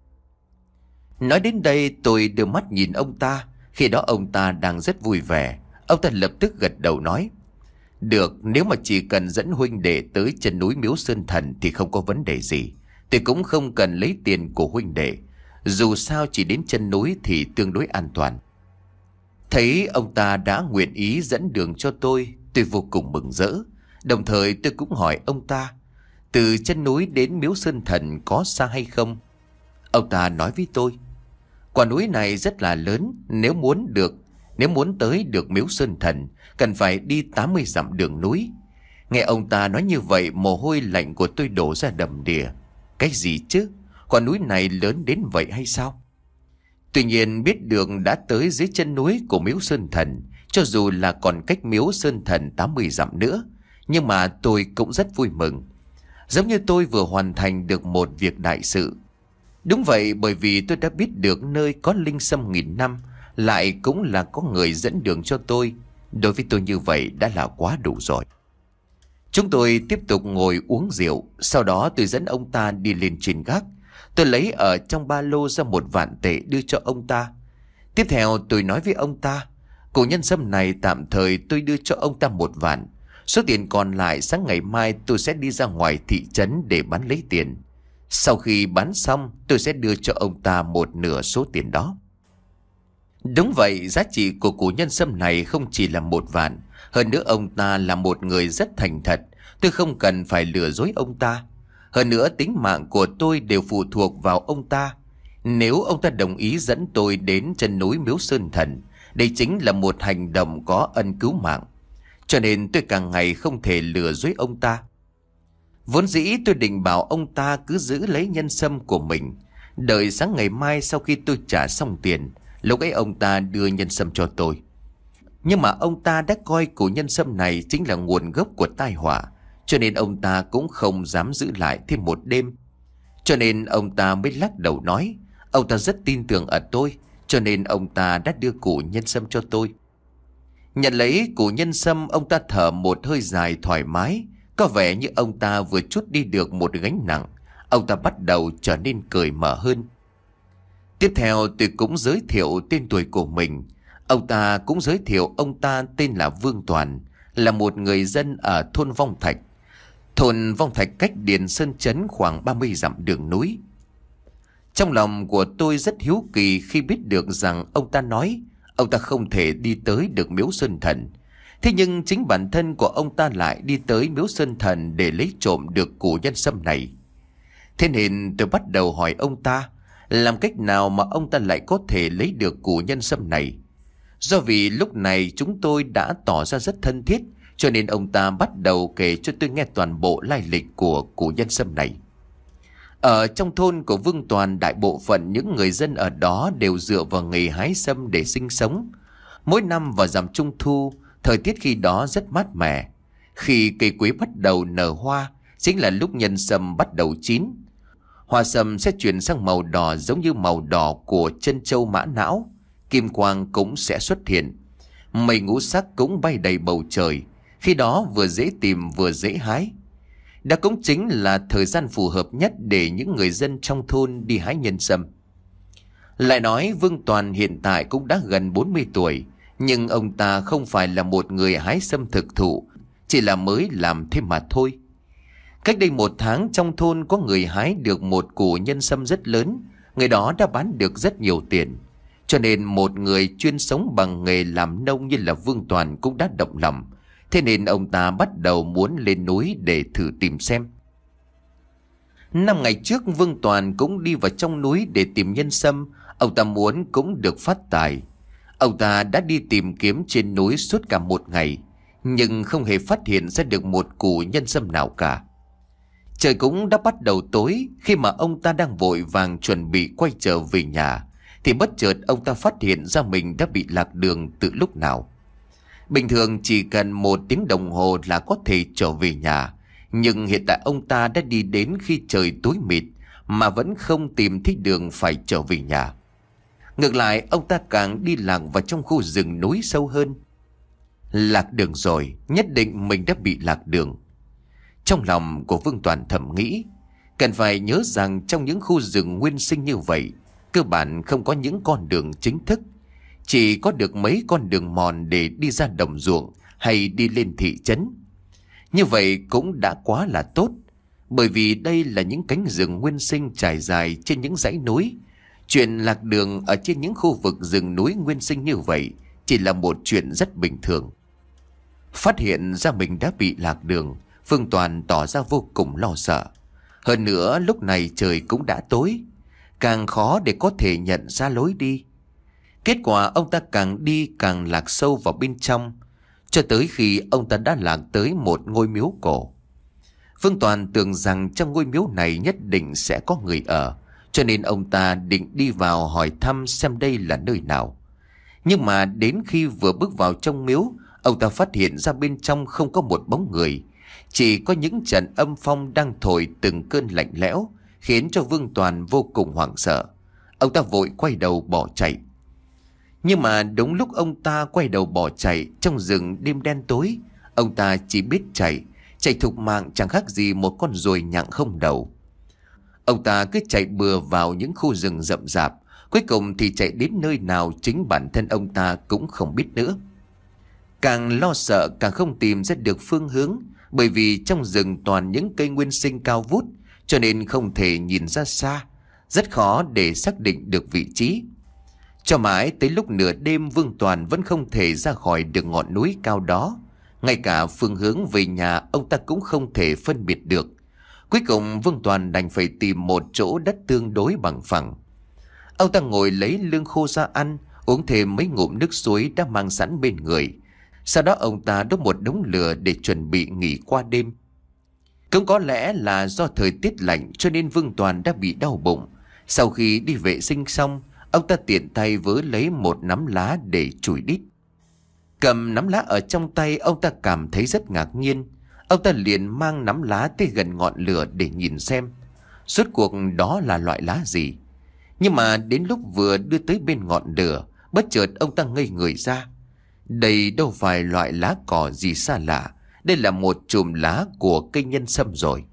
Nói đến đây tôi đưa mắt nhìn ông ta. Khi đó ông ta đang rất vui vẻ. Ông ta lập tức gật đầu nói: được, nếu mà chỉ cần dẫn huynh đệ tới chân núi Miếu Sơn Thần thì không có vấn đề gì. Tôi cũng không cần lấy tiền của huynh đệ. Dù sao chỉ đến chân núi thì tương đối an toàn. Thấy ông ta đã nguyện ý dẫn đường cho tôi, tôi vô cùng mừng rỡ. Đồng thời tôi cũng hỏi ông ta: từ chân núi đến Miếu Sơn Thần có xa hay không? Ông ta nói với tôi: quả núi này rất là lớn. Nếu muốn được Nếu muốn tới được Miếu Sơn Thần, cần phải đi tám mươi dặm đường núi. Nghe ông ta nói như vậy, mồ hôi lạnh của tôi đổ ra đầm đìa. Cái gì chứ? Quả núi này lớn đến vậy hay sao? Tuy nhiên biết được đã tới dưới chân núi của Miếu Sơn Thần, cho dù là còn cách Miếu Sơn Thần tám mươi dặm nữa, nhưng mà tôi cũng rất vui mừng. Giống như tôi vừa hoàn thành được một việc đại sự. Đúng vậy, bởi vì tôi đã biết được nơi có linh sâm nghìn năm, lại cũng là có người dẫn đường cho tôi. Đối với tôi như vậy đã là quá đủ rồi. Chúng tôi tiếp tục ngồi uống rượu. Sau đó tôi dẫn ông ta đi lên trên gác. Tôi lấy ở trong ba lô ra một vạn tệ đưa cho ông ta. Tiếp theo tôi nói với ông ta: củ nhân sâm này tạm thời tôi đưa cho ông ta một vạn. Số tiền còn lại sáng ngày mai tôi sẽ đi ra ngoài thị trấn để bán lấy tiền. Sau khi bán xong tôi sẽ đưa cho ông ta một nửa số tiền đó. Đúng vậy, giá trị của củ nhân sâm này không chỉ là một vạn. Hơn nữa ông ta là một người rất thành thật. Tôi không cần phải lừa dối ông ta. Hơn nữa tính mạng của tôi đều phụ thuộc vào ông ta. Nếu ông ta đồng ý dẫn tôi đến chân núi Miếu Sơn Thần, đây chính là một hành động có ân cứu mạng. Cho nên tôi càng ngày không thể lừa dối ông ta. Vốn dĩ tôi định bảo ông ta cứ giữ lấy nhân sâm của mình, đợi sáng ngày mai sau khi tôi trả xong tiền, lúc ấy ông ta đưa nhân sâm cho tôi. Nhưng mà ông ta đã coi củ nhân sâm này chính là nguồn gốc của tai họa, cho nên ông ta cũng không dám giữ lại thêm một đêm. Cho nên ông ta mới lắc đầu nói ông ta rất tin tưởng ở tôi, cho nên ông ta đã đưa củ nhân sâm cho tôi. Nhận lấy củ nhân sâm, ông ta thở một hơi dài thoải mái, có vẻ như ông ta vừa trút đi được một gánh nặng. Ông ta bắt đầu trở nên cởi mở hơn. Tiếp theo tôi cũng giới thiệu tên tuổi của mình. Ông ta cũng giới thiệu ông ta tên là Vương Toàn, là một người dân ở thôn Vong Thạch. Thôn Vong Thạch cách Điền Sơn Trấn khoảng ba mươi dặm đường núi. Trong lòng của tôi rất hiếu kỳ khi biết được rằng ông ta nói ông ta không thể đi tới được Miếu Sơn Thần. Thế nhưng chính bản thân của ông ta lại đi tới Miếu Sơn Thần để lấy trộm được củ nhân sâm này. Thế nên tôi bắt đầu hỏi ông ta làm cách nào mà ông ta lại có thể lấy được củ nhân sâm này. Do vì lúc này chúng tôi đã tỏ ra rất thân thiết, cho nên ông ta bắt đầu kể cho tôi nghe toàn bộ lai lịch của củ nhân sâm này. Ở trong thôn của Vương Toàn, đại bộ phận những người dân ở đó đều dựa vào nghề hái sâm để sinh sống. Mỗi năm vào rằm Trung Thu, thời tiết khi đó rất mát mẻ. Khi cây quế bắt đầu nở hoa, chính là lúc nhân sâm bắt đầu chín. Hoa sâm sẽ chuyển sang màu đỏ giống như màu đỏ của chân trâu mã não. Kim quang cũng sẽ xuất hiện. Mây ngũ sắc cũng bay đầy bầu trời. Khi đó vừa dễ tìm vừa dễ hái. Đó cũng chính là thời gian phù hợp nhất để những người dân trong thôn đi hái nhân sâm. Lại nói Vương Toàn hiện tại cũng đã gần bốn mươi tuổi. Nhưng ông ta không phải là một người hái sâm thực thụ, chỉ là mới làm thêm mà thôi. Cách đây một tháng trong thôn có người hái được một củ nhân sâm rất lớn. Người đó đã bán được rất nhiều tiền. Cho nên một người chuyên sống bằng nghề làm nông như là Vương Toàn cũng đã động lòng. Thế nên ông ta bắt đầu muốn lên núi để thử tìm xem. Năm ngày trước Vương Toàn cũng đi vào trong núi để tìm nhân sâm. Ông ta muốn cũng được phát tài. Ông ta đã đi tìm kiếm trên núi suốt cả một ngày, nhưng không hề phát hiện ra được một củ nhân sâm nào cả. Trời cũng đã bắt đầu tối. Khi mà ông ta đang vội vàng chuẩn bị quay trở về nhà, thì bất chợt ông ta phát hiện ra mình đã bị lạc đường từ lúc nào. Bình thường chỉ cần một tiếng đồng hồ là có thể trở về nhà, nhưng hiện tại ông ta đã đi đến khi trời tối mịt mà vẫn không tìm thấy đường phải trở về nhà. Ngược lại, ông ta càng đi lạc vào trong khu rừng núi sâu hơn. Lạc đường rồi, nhất định mình đã bị lạc đường. Trong lòng của Vương Toàn thầm nghĩ, cần phải nhớ rằng trong những khu rừng nguyên sinh như vậy, cơ bản không có những con đường chính thức, chỉ có được mấy con đường mòn để đi ra đồng ruộng hay đi lên thị trấn. Như vậy cũng đã quá là tốt, bởi vì đây là những cánh rừng nguyên sinh trải dài trên những dãy núi. Chuyện lạc đường ở trên những khu vực rừng núi nguyên sinh như vậy chỉ là một chuyện rất bình thường. Phát hiện ra mình đã bị lạc đường, Vương Toàn tỏ ra vô cùng lo sợ. Hơn nữa lúc này trời cũng đã tối, càng khó để có thể nhận ra lối đi. Kết quả ông ta càng đi càng lạc sâu vào bên trong, cho tới khi ông ta đã lạc tới một ngôi miếu cổ. Vương Toàn tưởng rằng trong ngôi miếu này nhất định sẽ có người ở, cho nên ông ta định đi vào hỏi thăm xem đây là nơi nào. Nhưng mà đến khi vừa bước vào trong miếu, ông ta phát hiện ra bên trong không có một bóng người, chỉ có những trận âm phong đang thổi từng cơn lạnh lẽo, khiến cho Vương Toàn vô cùng hoảng sợ. Ông ta vội quay đầu bỏ chạy. Nhưng mà đúng lúc ông ta quay đầu bỏ chạy, trong rừng đêm đen tối, ông ta chỉ biết chạy, chạy thục mạng chẳng khác gì một con ruồi nhặng không đầu. Ông ta cứ chạy bừa vào những khu rừng rậm rạp, cuối cùng thì chạy đến nơi nào chính bản thân ông ta cũng không biết nữa. Càng lo sợ càng không tìm ra được phương hướng, bởi vì trong rừng toàn những cây nguyên sinh cao vút, cho nên không thể nhìn ra xa, rất khó để xác định được vị trí. Cho mãi tới lúc nửa đêm, Vương Toàn vẫn không thể ra khỏi được ngọn núi cao đó. Ngay cả phương hướng về nhà ông ta cũng không thể phân biệt được. Cuối cùng Vương Toàn đành phải tìm một chỗ đất tương đối bằng phẳng. Ông ta ngồi lấy lương khô ra ăn, uống thêm mấy ngụm nước suối đã mang sẵn bên người. Sau đó ông ta đốt một đống lửa để chuẩn bị nghỉ qua đêm. Cũng có lẽ là do thời tiết lạnh cho nên Vương Toàn đã bị đau bụng. Sau khi đi vệ sinh xong, ông ta tiện tay vớ lấy một nắm lá để chùi đít. Cầm nắm lá ở trong tay, ông ta cảm thấy rất ngạc nhiên. Ông ta liền mang nắm lá tới gần ngọn lửa để nhìn xem rốt cuộc đó là loại lá gì. Nhưng mà đến lúc vừa đưa tới bên ngọn lửa, bất chợt ông ta ngây người ra. Đây đâu phải loại lá cỏ gì xa lạ, đây là một chùm lá của cây nhân sâm rồi.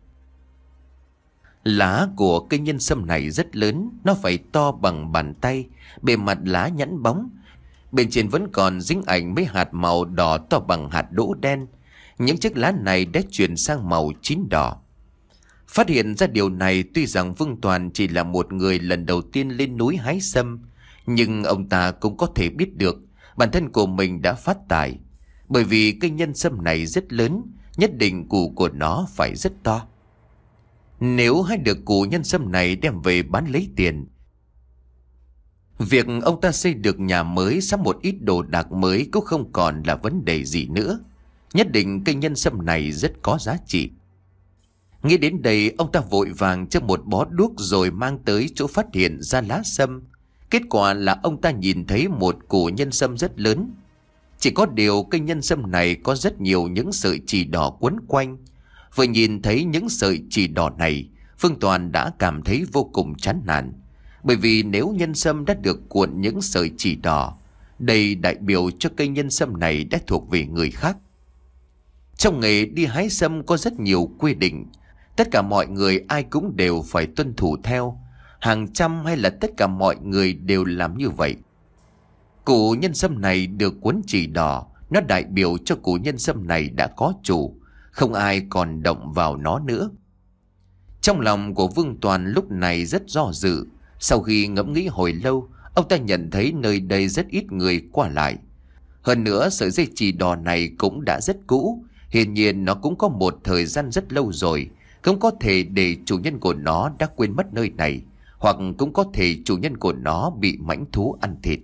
Lá của cây nhân sâm này rất lớn, nó phải to bằng bàn tay, bề mặt lá nhẵn bóng. Bên trên vẫn còn dính ảnh mấy hạt màu đỏ to bằng hạt đỗ đen. Những chiếc lá này đã chuyển sang màu chín đỏ. Phát hiện ra điều này, tuy rằng Vương Toàn chỉ là một người lần đầu tiên lên núi hái sâm, nhưng ông ta cũng có thể biết được bản thân của mình đã phát tài. Bởi vì cây nhân sâm này rất lớn, nhất định củ của nó phải rất to. Nếu hái được củ nhân sâm này đem về bán lấy tiền, việc ông ta xây được nhà mới, sắm một ít đồ đạc mới cũng không còn là vấn đề gì nữa. Nhất định cây nhân sâm này rất có giá trị. Nghĩ đến đây, ông ta vội vàng châm một bó đuốc rồi mang tới chỗ phát hiện ra lá sâm. Kết quả là ông ta nhìn thấy một củ nhân sâm rất lớn. Chỉ có điều cây nhân sâm này có rất nhiều những sợi chỉ đỏ quấn quanh. Vừa nhìn thấy những sợi chỉ đỏ này, Phương Toàn đã cảm thấy vô cùng chán nản. Bởi vì nếu nhân sâm đã được cuộn những sợi chỉ đỏ, đây đại biểu cho cây nhân sâm này đã thuộc về người khác. Trong nghề đi hái sâm có rất nhiều quy định, tất cả mọi người ai cũng đều phải tuân thủ theo. Hàng trăm hay là tất cả mọi người đều làm như vậy. Củ nhân sâm này được cuốn chỉ đỏ, nó đại biểu cho củ nhân sâm này đã có chủ, không ai còn động vào nó nữa. Trong lòng của Vương Toàn lúc này rất do dự. Sau khi ngẫm nghĩ hồi lâu, Ông ta nhận thấy nơi đây rất ít người qua lại. Hơn nữa sợi dây chì đỏ này cũng đã rất cũ, hiển nhiên nó cũng có một thời gian rất lâu rồi. Cũng có thể để chủ nhân của nó đã quên mất nơi này, hoặc cũng có thể chủ nhân của nó bị mãnh thú ăn thịt.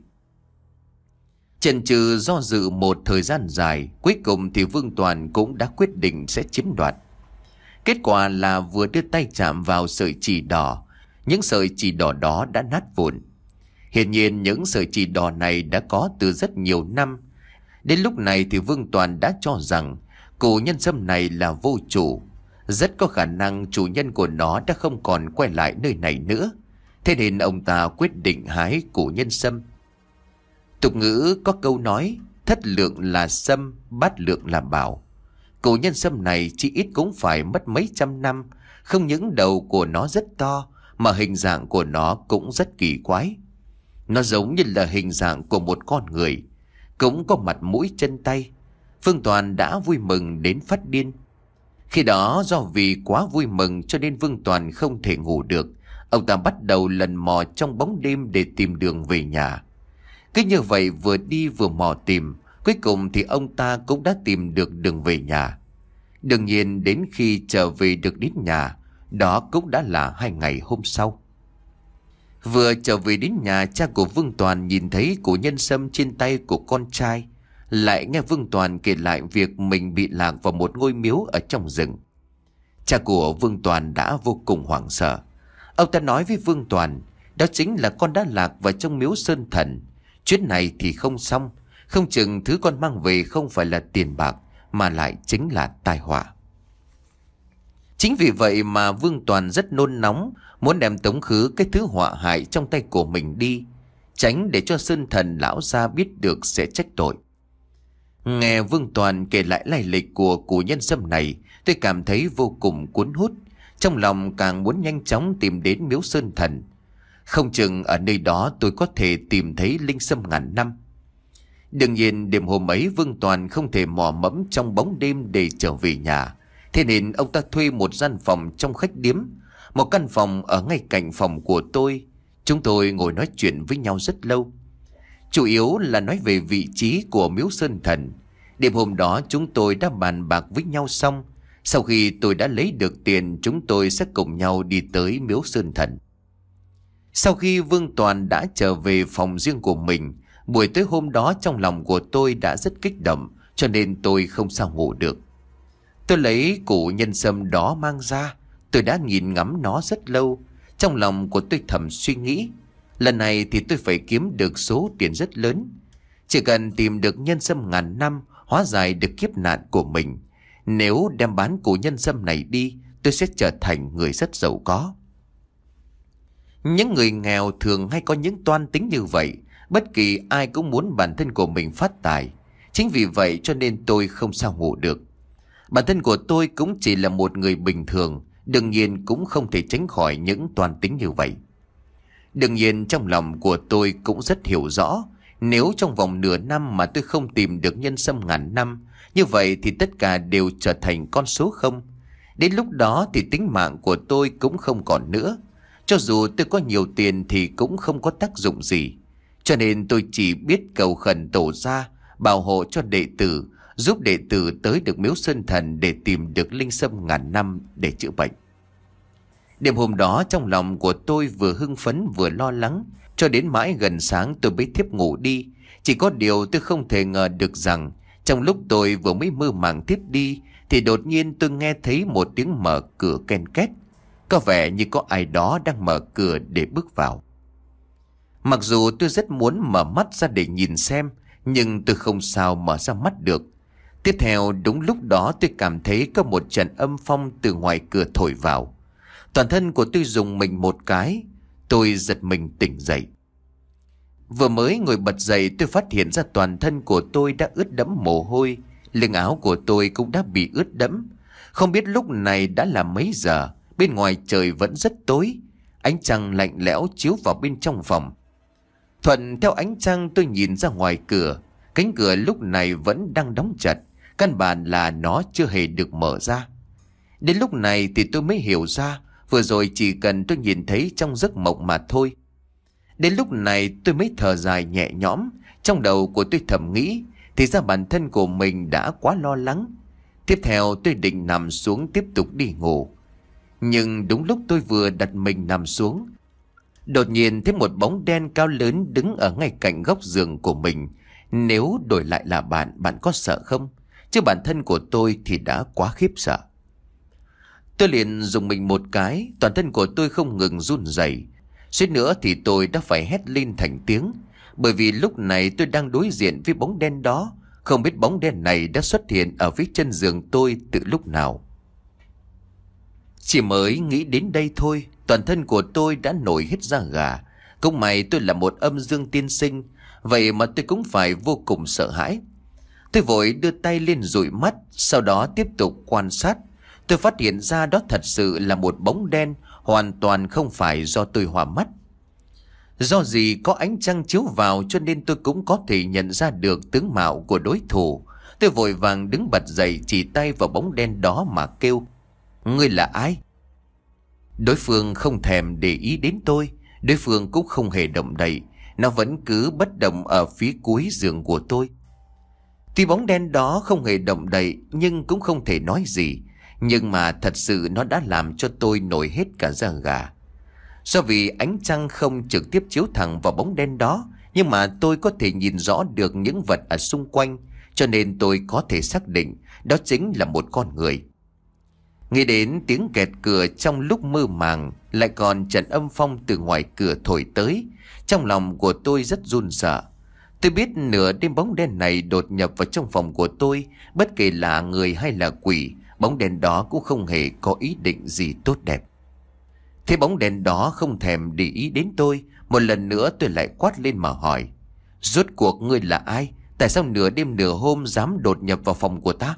Chần chừ do dự một thời gian dài, cuối cùng thì Vương Toàn cũng đã quyết định sẽ chiếm đoạt. Kết quả là vừa đưa tay chạm vào sợi chỉ đỏ, những sợi chỉ đỏ đó đã nát vụn. Hiển nhiên những sợi chỉ đỏ này đã có từ rất nhiều năm. Đến lúc này thì Vương Toàn đã cho rằng củ nhân sâm này là vô chủ. Rất có khả năng chủ nhân của nó đã không còn quay lại nơi này nữa. Thế nên ông ta quyết định hái củ nhân sâm. Tục ngữ có câu nói, thất lượng là sâm, bát lượng là bảo. Củ nhân sâm này chỉ ít cũng phải mất mấy trăm năm. Không những đầu của nó rất to, mà hình dạng của nó cũng rất kỳ quái. Nó giống như là hình dạng của một con người, cũng có mặt mũi chân tay. Vương Toàn đã vui mừng đến phát điên. Khi đó do vì quá vui mừng cho nên Vương Toàn không thể ngủ được. Ông ta bắt đầu lần mò trong bóng đêm để tìm đường về nhà. Cứ như vậy vừa đi vừa mò tìm, cuối cùng thì ông ta cũng đã tìm được đường về nhà. Đương nhiên đến khi trở về được đến nhà, đó cũng đã là hai ngày hôm sau. Vừa trở về đến nhà, cha của Vương Toàn nhìn thấy củ nhân sâm trên tay của con trai, lại nghe Vương Toàn kể lại việc mình bị lạc vào một ngôi miếu ở trong rừng. Cha của Vương Toàn đã vô cùng hoảng sợ. Ông ta nói với Vương Toàn, đó chính là con đã lạc vào trong miếu Sơn Thần. Chuyến này thì không xong, không chừng thứ con mang về không phải là tiền bạc, mà lại chính là tai họa. Chính vì vậy mà Vương Toàn rất nôn nóng, muốn đem tống khứ cái thứ họa hại trong tay của mình đi, tránh để cho Sơn Thần lão gia biết được sẽ trách tội. Nghe Vương Toàn kể lại lai lịch của củ nhân sâm này, tôi cảm thấy vô cùng cuốn hút. Trong lòng càng muốn nhanh chóng tìm đến miếu Sơn Thần. Không chừng ở nơi đó tôi có thể tìm thấy linh sâm ngàn năm. Đương nhiên đêm hôm ấy Vương Toàn không thể mò mẫm trong bóng đêm để trở về nhà. Thế nên ông ta thuê một gian phòng trong khách điếm, một căn phòng ở ngay cạnh phòng của tôi. Chúng tôi ngồi nói chuyện với nhau rất lâu, chủ yếu là nói về vị trí của miếu Sơn Thần. Đêm hôm đó chúng tôi đã bàn bạc với nhau xong. Sau khi tôi đã lấy được tiền, chúng tôi sẽ cùng nhau đi tới miếu Sơn Thần. Sau khi Vương Toàn đã trở về phòng riêng của mình, buổi tối hôm đó trong lòng của tôi đã rất kích động, cho nên tôi không sao ngủ được. Tôi lấy củ nhân sâm đó mang ra, tôi đã nhìn ngắm nó rất lâu. Trong lòng của tôi thầm suy nghĩ, lần này thì tôi phải kiếm được số tiền rất lớn. Chỉ cần tìm được nhân sâm ngàn năm, hóa giải được kiếp nạn của mình. Nếu đem bán củ nhân sâm này đi, tôi sẽ trở thành người rất giàu có. Những người nghèo thường hay có những toan tính như vậy. Bất kỳ ai cũng muốn bản thân của mình phát tài. Chính vì vậy cho nên tôi không sao ngủ được. Bản thân của tôi cũng chỉ là một người bình thường, đương nhiên cũng không thể tránh khỏi những toan tính như vậy. Đương nhiên trong lòng của tôi cũng rất hiểu rõ, nếu trong vòng nửa năm mà tôi không tìm được nhân sâm ngàn năm, như vậy thì tất cả đều trở thành con số không. Đến lúc đó thì tính mạng của tôi cũng không còn nữa. Cho dù tôi có nhiều tiền thì cũng không có tác dụng gì. Cho nên tôi chỉ biết cầu khẩn tổ gia bảo hộ cho đệ tử, giúp đệ tử tới được miếu Sơn Thần để tìm được linh sâm ngàn năm để chữa bệnh. Đêm hôm đó trong lòng của tôi vừa hưng phấn vừa lo lắng, cho đến mãi gần sáng tôi mới thiếp ngủ đi. Chỉ có điều tôi không thể ngờ được rằng trong lúc tôi vừa mới mơ màng thiếp đi thì đột nhiên tôi nghe thấy một tiếng mở cửa ken két. Có vẻ như có ai đó đang mở cửa để bước vào. Mặc dù tôi rất muốn mở mắt ra để nhìn xem, nhưng tôi không sao mở ra mắt được. Tiếp theo đúng lúc đó tôi cảm thấy có một trận âm phong từ ngoài cửa thổi vào. Toàn thân của tôi rùng mình một cái. Tôi giật mình tỉnh dậy. Vừa mới ngồi bật dậy tôi phát hiện ra toàn thân của tôi đã ướt đẫm mồ hôi. Lưng áo của tôi cũng đã bị ướt đẫm. Không biết lúc này đã là mấy giờ. Bên ngoài trời vẫn rất tối. Ánh trăng lạnh lẽo chiếu vào bên trong phòng. Thuận theo ánh trăng tôi nhìn ra ngoài cửa. Cánh cửa lúc này vẫn đang đóng chặt. Căn bản là nó chưa hề được mở ra. Đến lúc này thì tôi mới hiểu ra, vừa rồi chỉ cần tôi nhìn thấy trong giấc mộng mà thôi. Đến lúc này tôi mới thở dài nhẹ nhõm. Trong đầu của tôi thầm nghĩ, thì ra bản thân của mình đã quá lo lắng. Tiếp theo tôi định nằm xuống tiếp tục đi ngủ. Nhưng đúng lúc tôi vừa đặt mình nằm xuống, đột nhiên thấy một bóng đen cao lớn đứng ở ngay cạnh góc giường của mình. Nếu đổi lại là bạn, bạn có sợ không? Chứ bản thân của tôi thì đã quá khiếp sợ. Tôi liền dùng mình một cái, toàn thân của tôi không ngừng run rẩy. Suýt nữa thì tôi đã phải hét lên thành tiếng. Bởi vì lúc này tôi đang đối diện với bóng đen đó. Không biết bóng đen này đã xuất hiện ở phía chân giường tôi từ lúc nào. Chỉ mới nghĩ đến đây thôi, toàn thân của tôi đã nổi hết da gà. Cũng may tôi là một âm dương tiên sinh, vậy mà tôi cũng phải vô cùng sợ hãi. Tôi vội đưa tay lên dụi mắt, sau đó tiếp tục quan sát. Tôi phát hiện ra đó thật sự là một bóng đen, hoàn toàn không phải do tôi hòa mắt. Do gì có ánh trăng chiếu vào cho nên tôi cũng có thể nhận ra được tướng mạo của đối thủ. Tôi vội vàng đứng bật dậy, chỉ tay vào bóng đen đó mà kêu: "Ngươi là ai?" Đối phương không thèm để ý đến tôi. Đối phương cũng không hề động đậy. Nó vẫn cứ bất động ở phía cuối giường của tôi. Tuy bóng đen đó không hề động đậy nhưng cũng không thể nói gì. Nhưng mà thật sự nó đã làm cho tôi nổi hết cả da gà. Do vì ánh trăng không trực tiếp chiếu thẳng vào bóng đen đó, nhưng mà tôi có thể nhìn rõ được những vật ở xung quanh, cho nên tôi có thể xác định đó chính là một con người. Nghĩ đến tiếng kẹt cửa trong lúc mơ màng, lại còn trận âm phong từ ngoài cửa thổi tới, trong lòng của tôi rất run sợ. Tôi biết nửa đêm bóng đen này đột nhập vào trong phòng của tôi, bất kể là người hay là quỷ, bóng đen đó cũng không hề có ý định gì tốt đẹp. Thế bóng đen đó không thèm để ý đến tôi. Một lần nữa tôi lại quát lên mà hỏi: "Rốt cuộc ngươi là ai? Tại sao nửa đêm nửa hôm dám đột nhập vào phòng của ta?"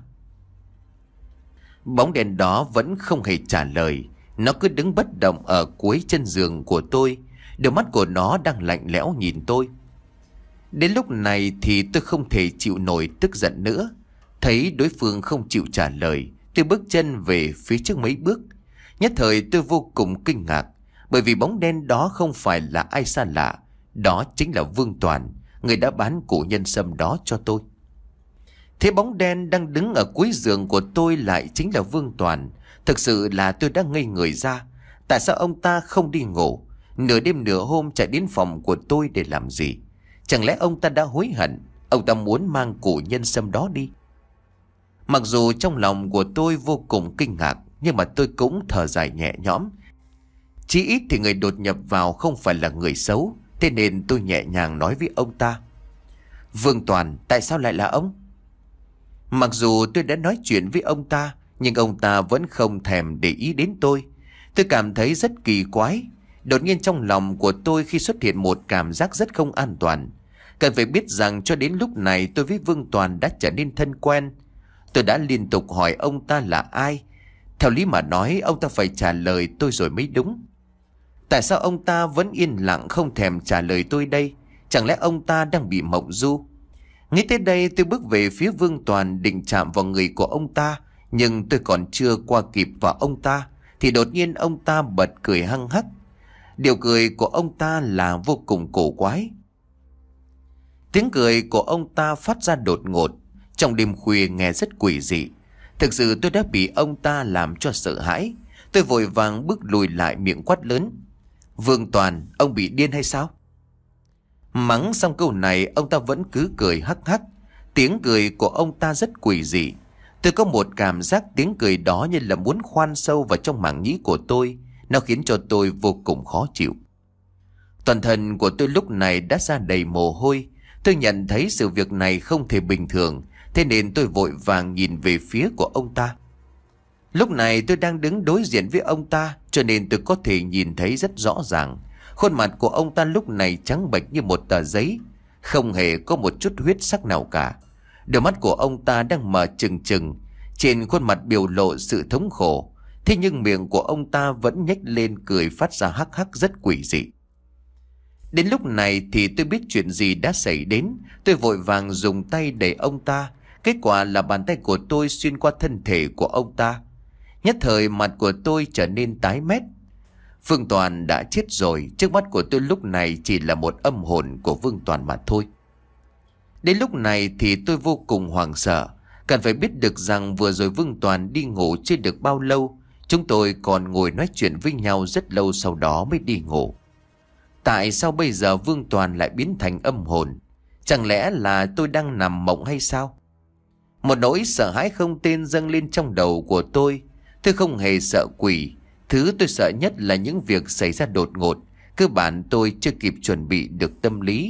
Bóng đen đó vẫn không hề trả lời. Nó cứ đứng bất động ở cuối chân giường của tôi. Đôi mắt của nó đang lạnh lẽo nhìn tôi. Đến lúc này thì tôi không thể chịu nổi tức giận nữa. Thấy đối phương không chịu trả lời, tôi bước chân về phía trước mấy bước. Nhất thời tôi vô cùng kinh ngạc, bởi vì bóng đen đó không phải là ai xa lạ. Đó chính là Vương Toàn, người đã bán củ nhân sâm đó cho tôi. Thế bóng đen đang đứng ở cuối giường của tôi lại chính là Vương Toàn. Thực sự là tôi đã ngây người ra. Tại sao ông ta không đi ngủ, nửa đêm nửa hôm chạy đến phòng của tôi để làm gì? Chẳng lẽ ông ta đã hối hận, ông ta muốn mang củ nhân sâm đó đi? Mặc dù trong lòng của tôi vô cùng kinh ngạc, nhưng mà tôi cũng thở dài nhẹ nhõm. Chí ít thì người đột nhập vào không phải là người xấu. Thế nên tôi nhẹ nhàng nói với ông ta: "Vương Toàn, tại sao lại là ông?" Mặc dù tôi đã nói chuyện với ông ta, nhưng ông ta vẫn không thèm để ý đến tôi. Tôi cảm thấy rất kỳ quái. Đột nhiên trong lòng của tôi khi xuất hiện một cảm giác rất không an toàn. Cần phải biết rằng cho đến lúc này tôi với Vương Toàn đã trở nên thân quen. Tôi đã liên tục hỏi ông ta là ai. Theo lý mà nói ông ta phải trả lời tôi rồi mới đúng. Tại sao ông ta vẫn yên lặng không thèm trả lời tôi đây? Chẳng lẽ ông ta đang bị mộng du? Nghĩ tới đây tôi bước về phía Vương Toàn định chạm vào người của ông ta. Nhưng tôi còn chưa qua kịp vào ông ta thì đột nhiên ông ta bật cười hăng hắc. Điều cười của ông ta là vô cùng cổ quái. Tiếng cười của ông ta phát ra đột ngột, trong đêm khuya nghe rất quỷ dị. Thực sự tôi đã bị ông ta làm cho sợ hãi. Tôi vội vàng bước lùi lại, miệng quát lớn: "Vương Toàn, ông bị điên hay sao?" Mắng xong câu này ông ta vẫn cứ cười hắc hắc. Tiếng cười của ông ta rất quỷ dị. Tôi có một cảm giác tiếng cười đó như là muốn khoan sâu vào trong màng nhĩ của tôi. Nó khiến cho tôi vô cùng khó chịu. Toàn thân của tôi lúc này đã ra đầy mồ hôi. Tôi nhận thấy sự việc này không thể bình thường, thế nên tôi vội vàng nhìn về phía của ông ta. Lúc này tôi đang đứng đối diện với ông ta, cho nên tôi có thể nhìn thấy rất rõ ràng. Khuôn mặt của ông ta lúc này trắng bệch như một tờ giấy, không hề có một chút huyết sắc nào cả. Đôi mắt của ông ta đang mở trừng trừng, trên khuôn mặt biểu lộ sự thống khổ. Thế nhưng miệng của ông ta vẫn nhếch lên cười phát ra hắc hắc rất quỷ dị. Đến lúc này thì tôi biết chuyện gì đã xảy đến. Tôi vội vàng dùng tay đẩy ông ta. Kết quả là bàn tay của tôi xuyên qua thân thể của ông ta. Nhất thời mặt của tôi trở nên tái mét. Vương Toàn đã chết rồi. Trước mắt của tôi lúc này chỉ là một âm hồn của Vương Toàn mà thôi. Đến lúc này thì tôi vô cùng hoảng sợ. Cần phải biết được rằng vừa rồi Vương Toàn đi ngủ chưa được bao lâu. Chúng tôi còn ngồi nói chuyện với nhau rất lâu sau đó mới đi ngủ. Tại sao bây giờ Vương Toàn lại biến thành âm hồn? Chẳng lẽ là tôi đang nằm mộng hay sao? Một nỗi sợ hãi không tên dâng lên trong đầu của tôi. Tôi không hề sợ quỷ. Thứ tôi sợ nhất là những việc xảy ra đột ngột. Cơ bản tôi chưa kịp chuẩn bị được tâm lý.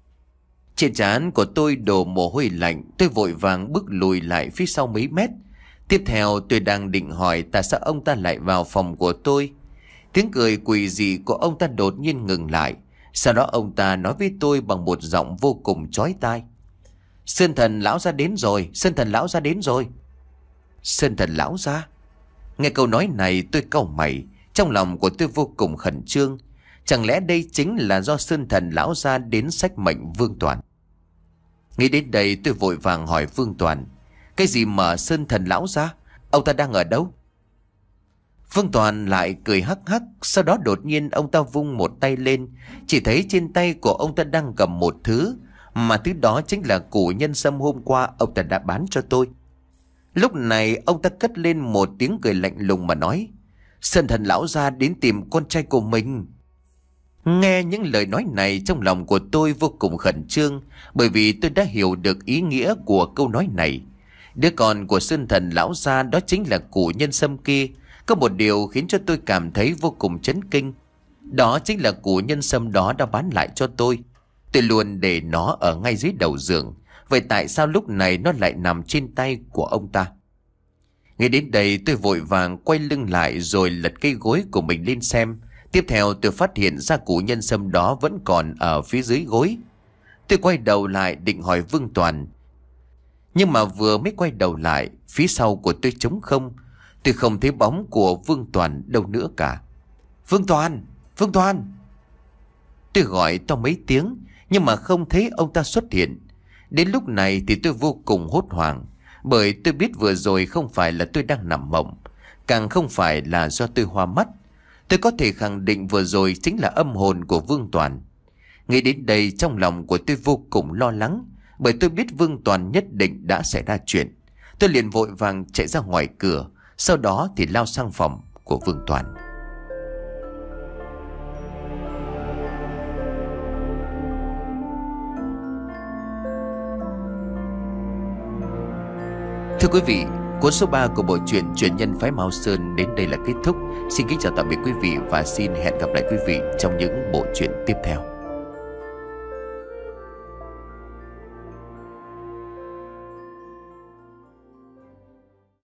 Trên trán của tôi đổ mồ hôi lạnh. Tôi vội vàng bước lùi lại phía sau mấy mét. Tiếp theo tôi đang định hỏi tại sao ông ta lại vào phòng của tôi. Tiếng cười quỷ dị của ông ta đột nhiên ngừng lại. Sau đó ông ta nói với tôi bằng một giọng vô cùng chói tai: Sơn thần lão ra đến rồi, Sơn thần lão ra đến rồi. Sơn thần lão ra? Nghe câu nói này tôi cau mày. Trong lòng của tôi vô cùng khẩn trương. Chẳng lẽ đây chính là do Sơn thần lão ra đến xách mệnh Vương Toàn? Nghĩ đến đây tôi vội vàng hỏi Vương Toàn: Cái gì mà Sơn thần lão ra? Ông ta đang ở đâu? Vương Toàn lại cười hắc hắc. Sau đó đột nhiên ông ta vung một tay lên. Chỉ thấy trên tay của ông ta đang cầm một thứ, mà thứ đó chính là củ nhân sâm hôm qua ông ta đã bán cho tôi. Lúc này ông ta cất lên một tiếng cười lạnh lùng mà nói: Sơn thần lão ra đến tìm con trai của mình. Nghe những lời nói này trong lòng của tôi vô cùng khẩn trương. Bởi vì tôi đã hiểu được ý nghĩa của câu nói này. Đứa con của Sơn thần lão ra đó chính là củ nhân sâm kia. Có một điều khiến cho tôi cảm thấy vô cùng chấn kinh. Đó chính là củ nhân sâm đó đã bán lại cho tôi. Tôi luôn để nó ở ngay dưới đầu giường. Vậy tại sao lúc này nó lại nằm trên tay của ông ta? Ngay đến đây tôi vội vàng quay lưng lại rồi lật cây gối của mình lên xem. Tiếp theo tôi phát hiện ra củ nhân sâm đó vẫn còn ở phía dưới gối. Tôi quay đầu lại định hỏi Vương Toàn. Nhưng mà vừa mới quay đầu lại, phía sau của tôi trống không. Tôi không thấy bóng của Vương Toàn đâu nữa cả. Vương Toàn! Vương Toàn! Tôi gọi to mấy tiếng nhưng mà không thấy ông ta xuất hiện. Đến lúc này thì tôi vô cùng hốt hoảng. Bởi tôi biết vừa rồi không phải là tôi đang nằm mộng, càng không phải là do tôi hoa mắt. Tôi có thể khẳng định vừa rồi chính là âm hồn của Vương Toàn. Nghĩ đến đây trong lòng của tôi vô cùng lo lắng. Bởi tôi biết Vương Toàn nhất định đã xảy ra chuyện. Tôi liền vội vàng chạy ra ngoài cửa. Sau đó thì lao sang phòng của Vương Toàn. Thưa quý vị, cuốn số ba của bộ truyện Truyền nhân phái Mao Sơn đến đây là kết thúc. Xin kính chào tạm biệt quý vị và xin hẹn gặp lại quý vị trong những bộ truyện tiếp theo.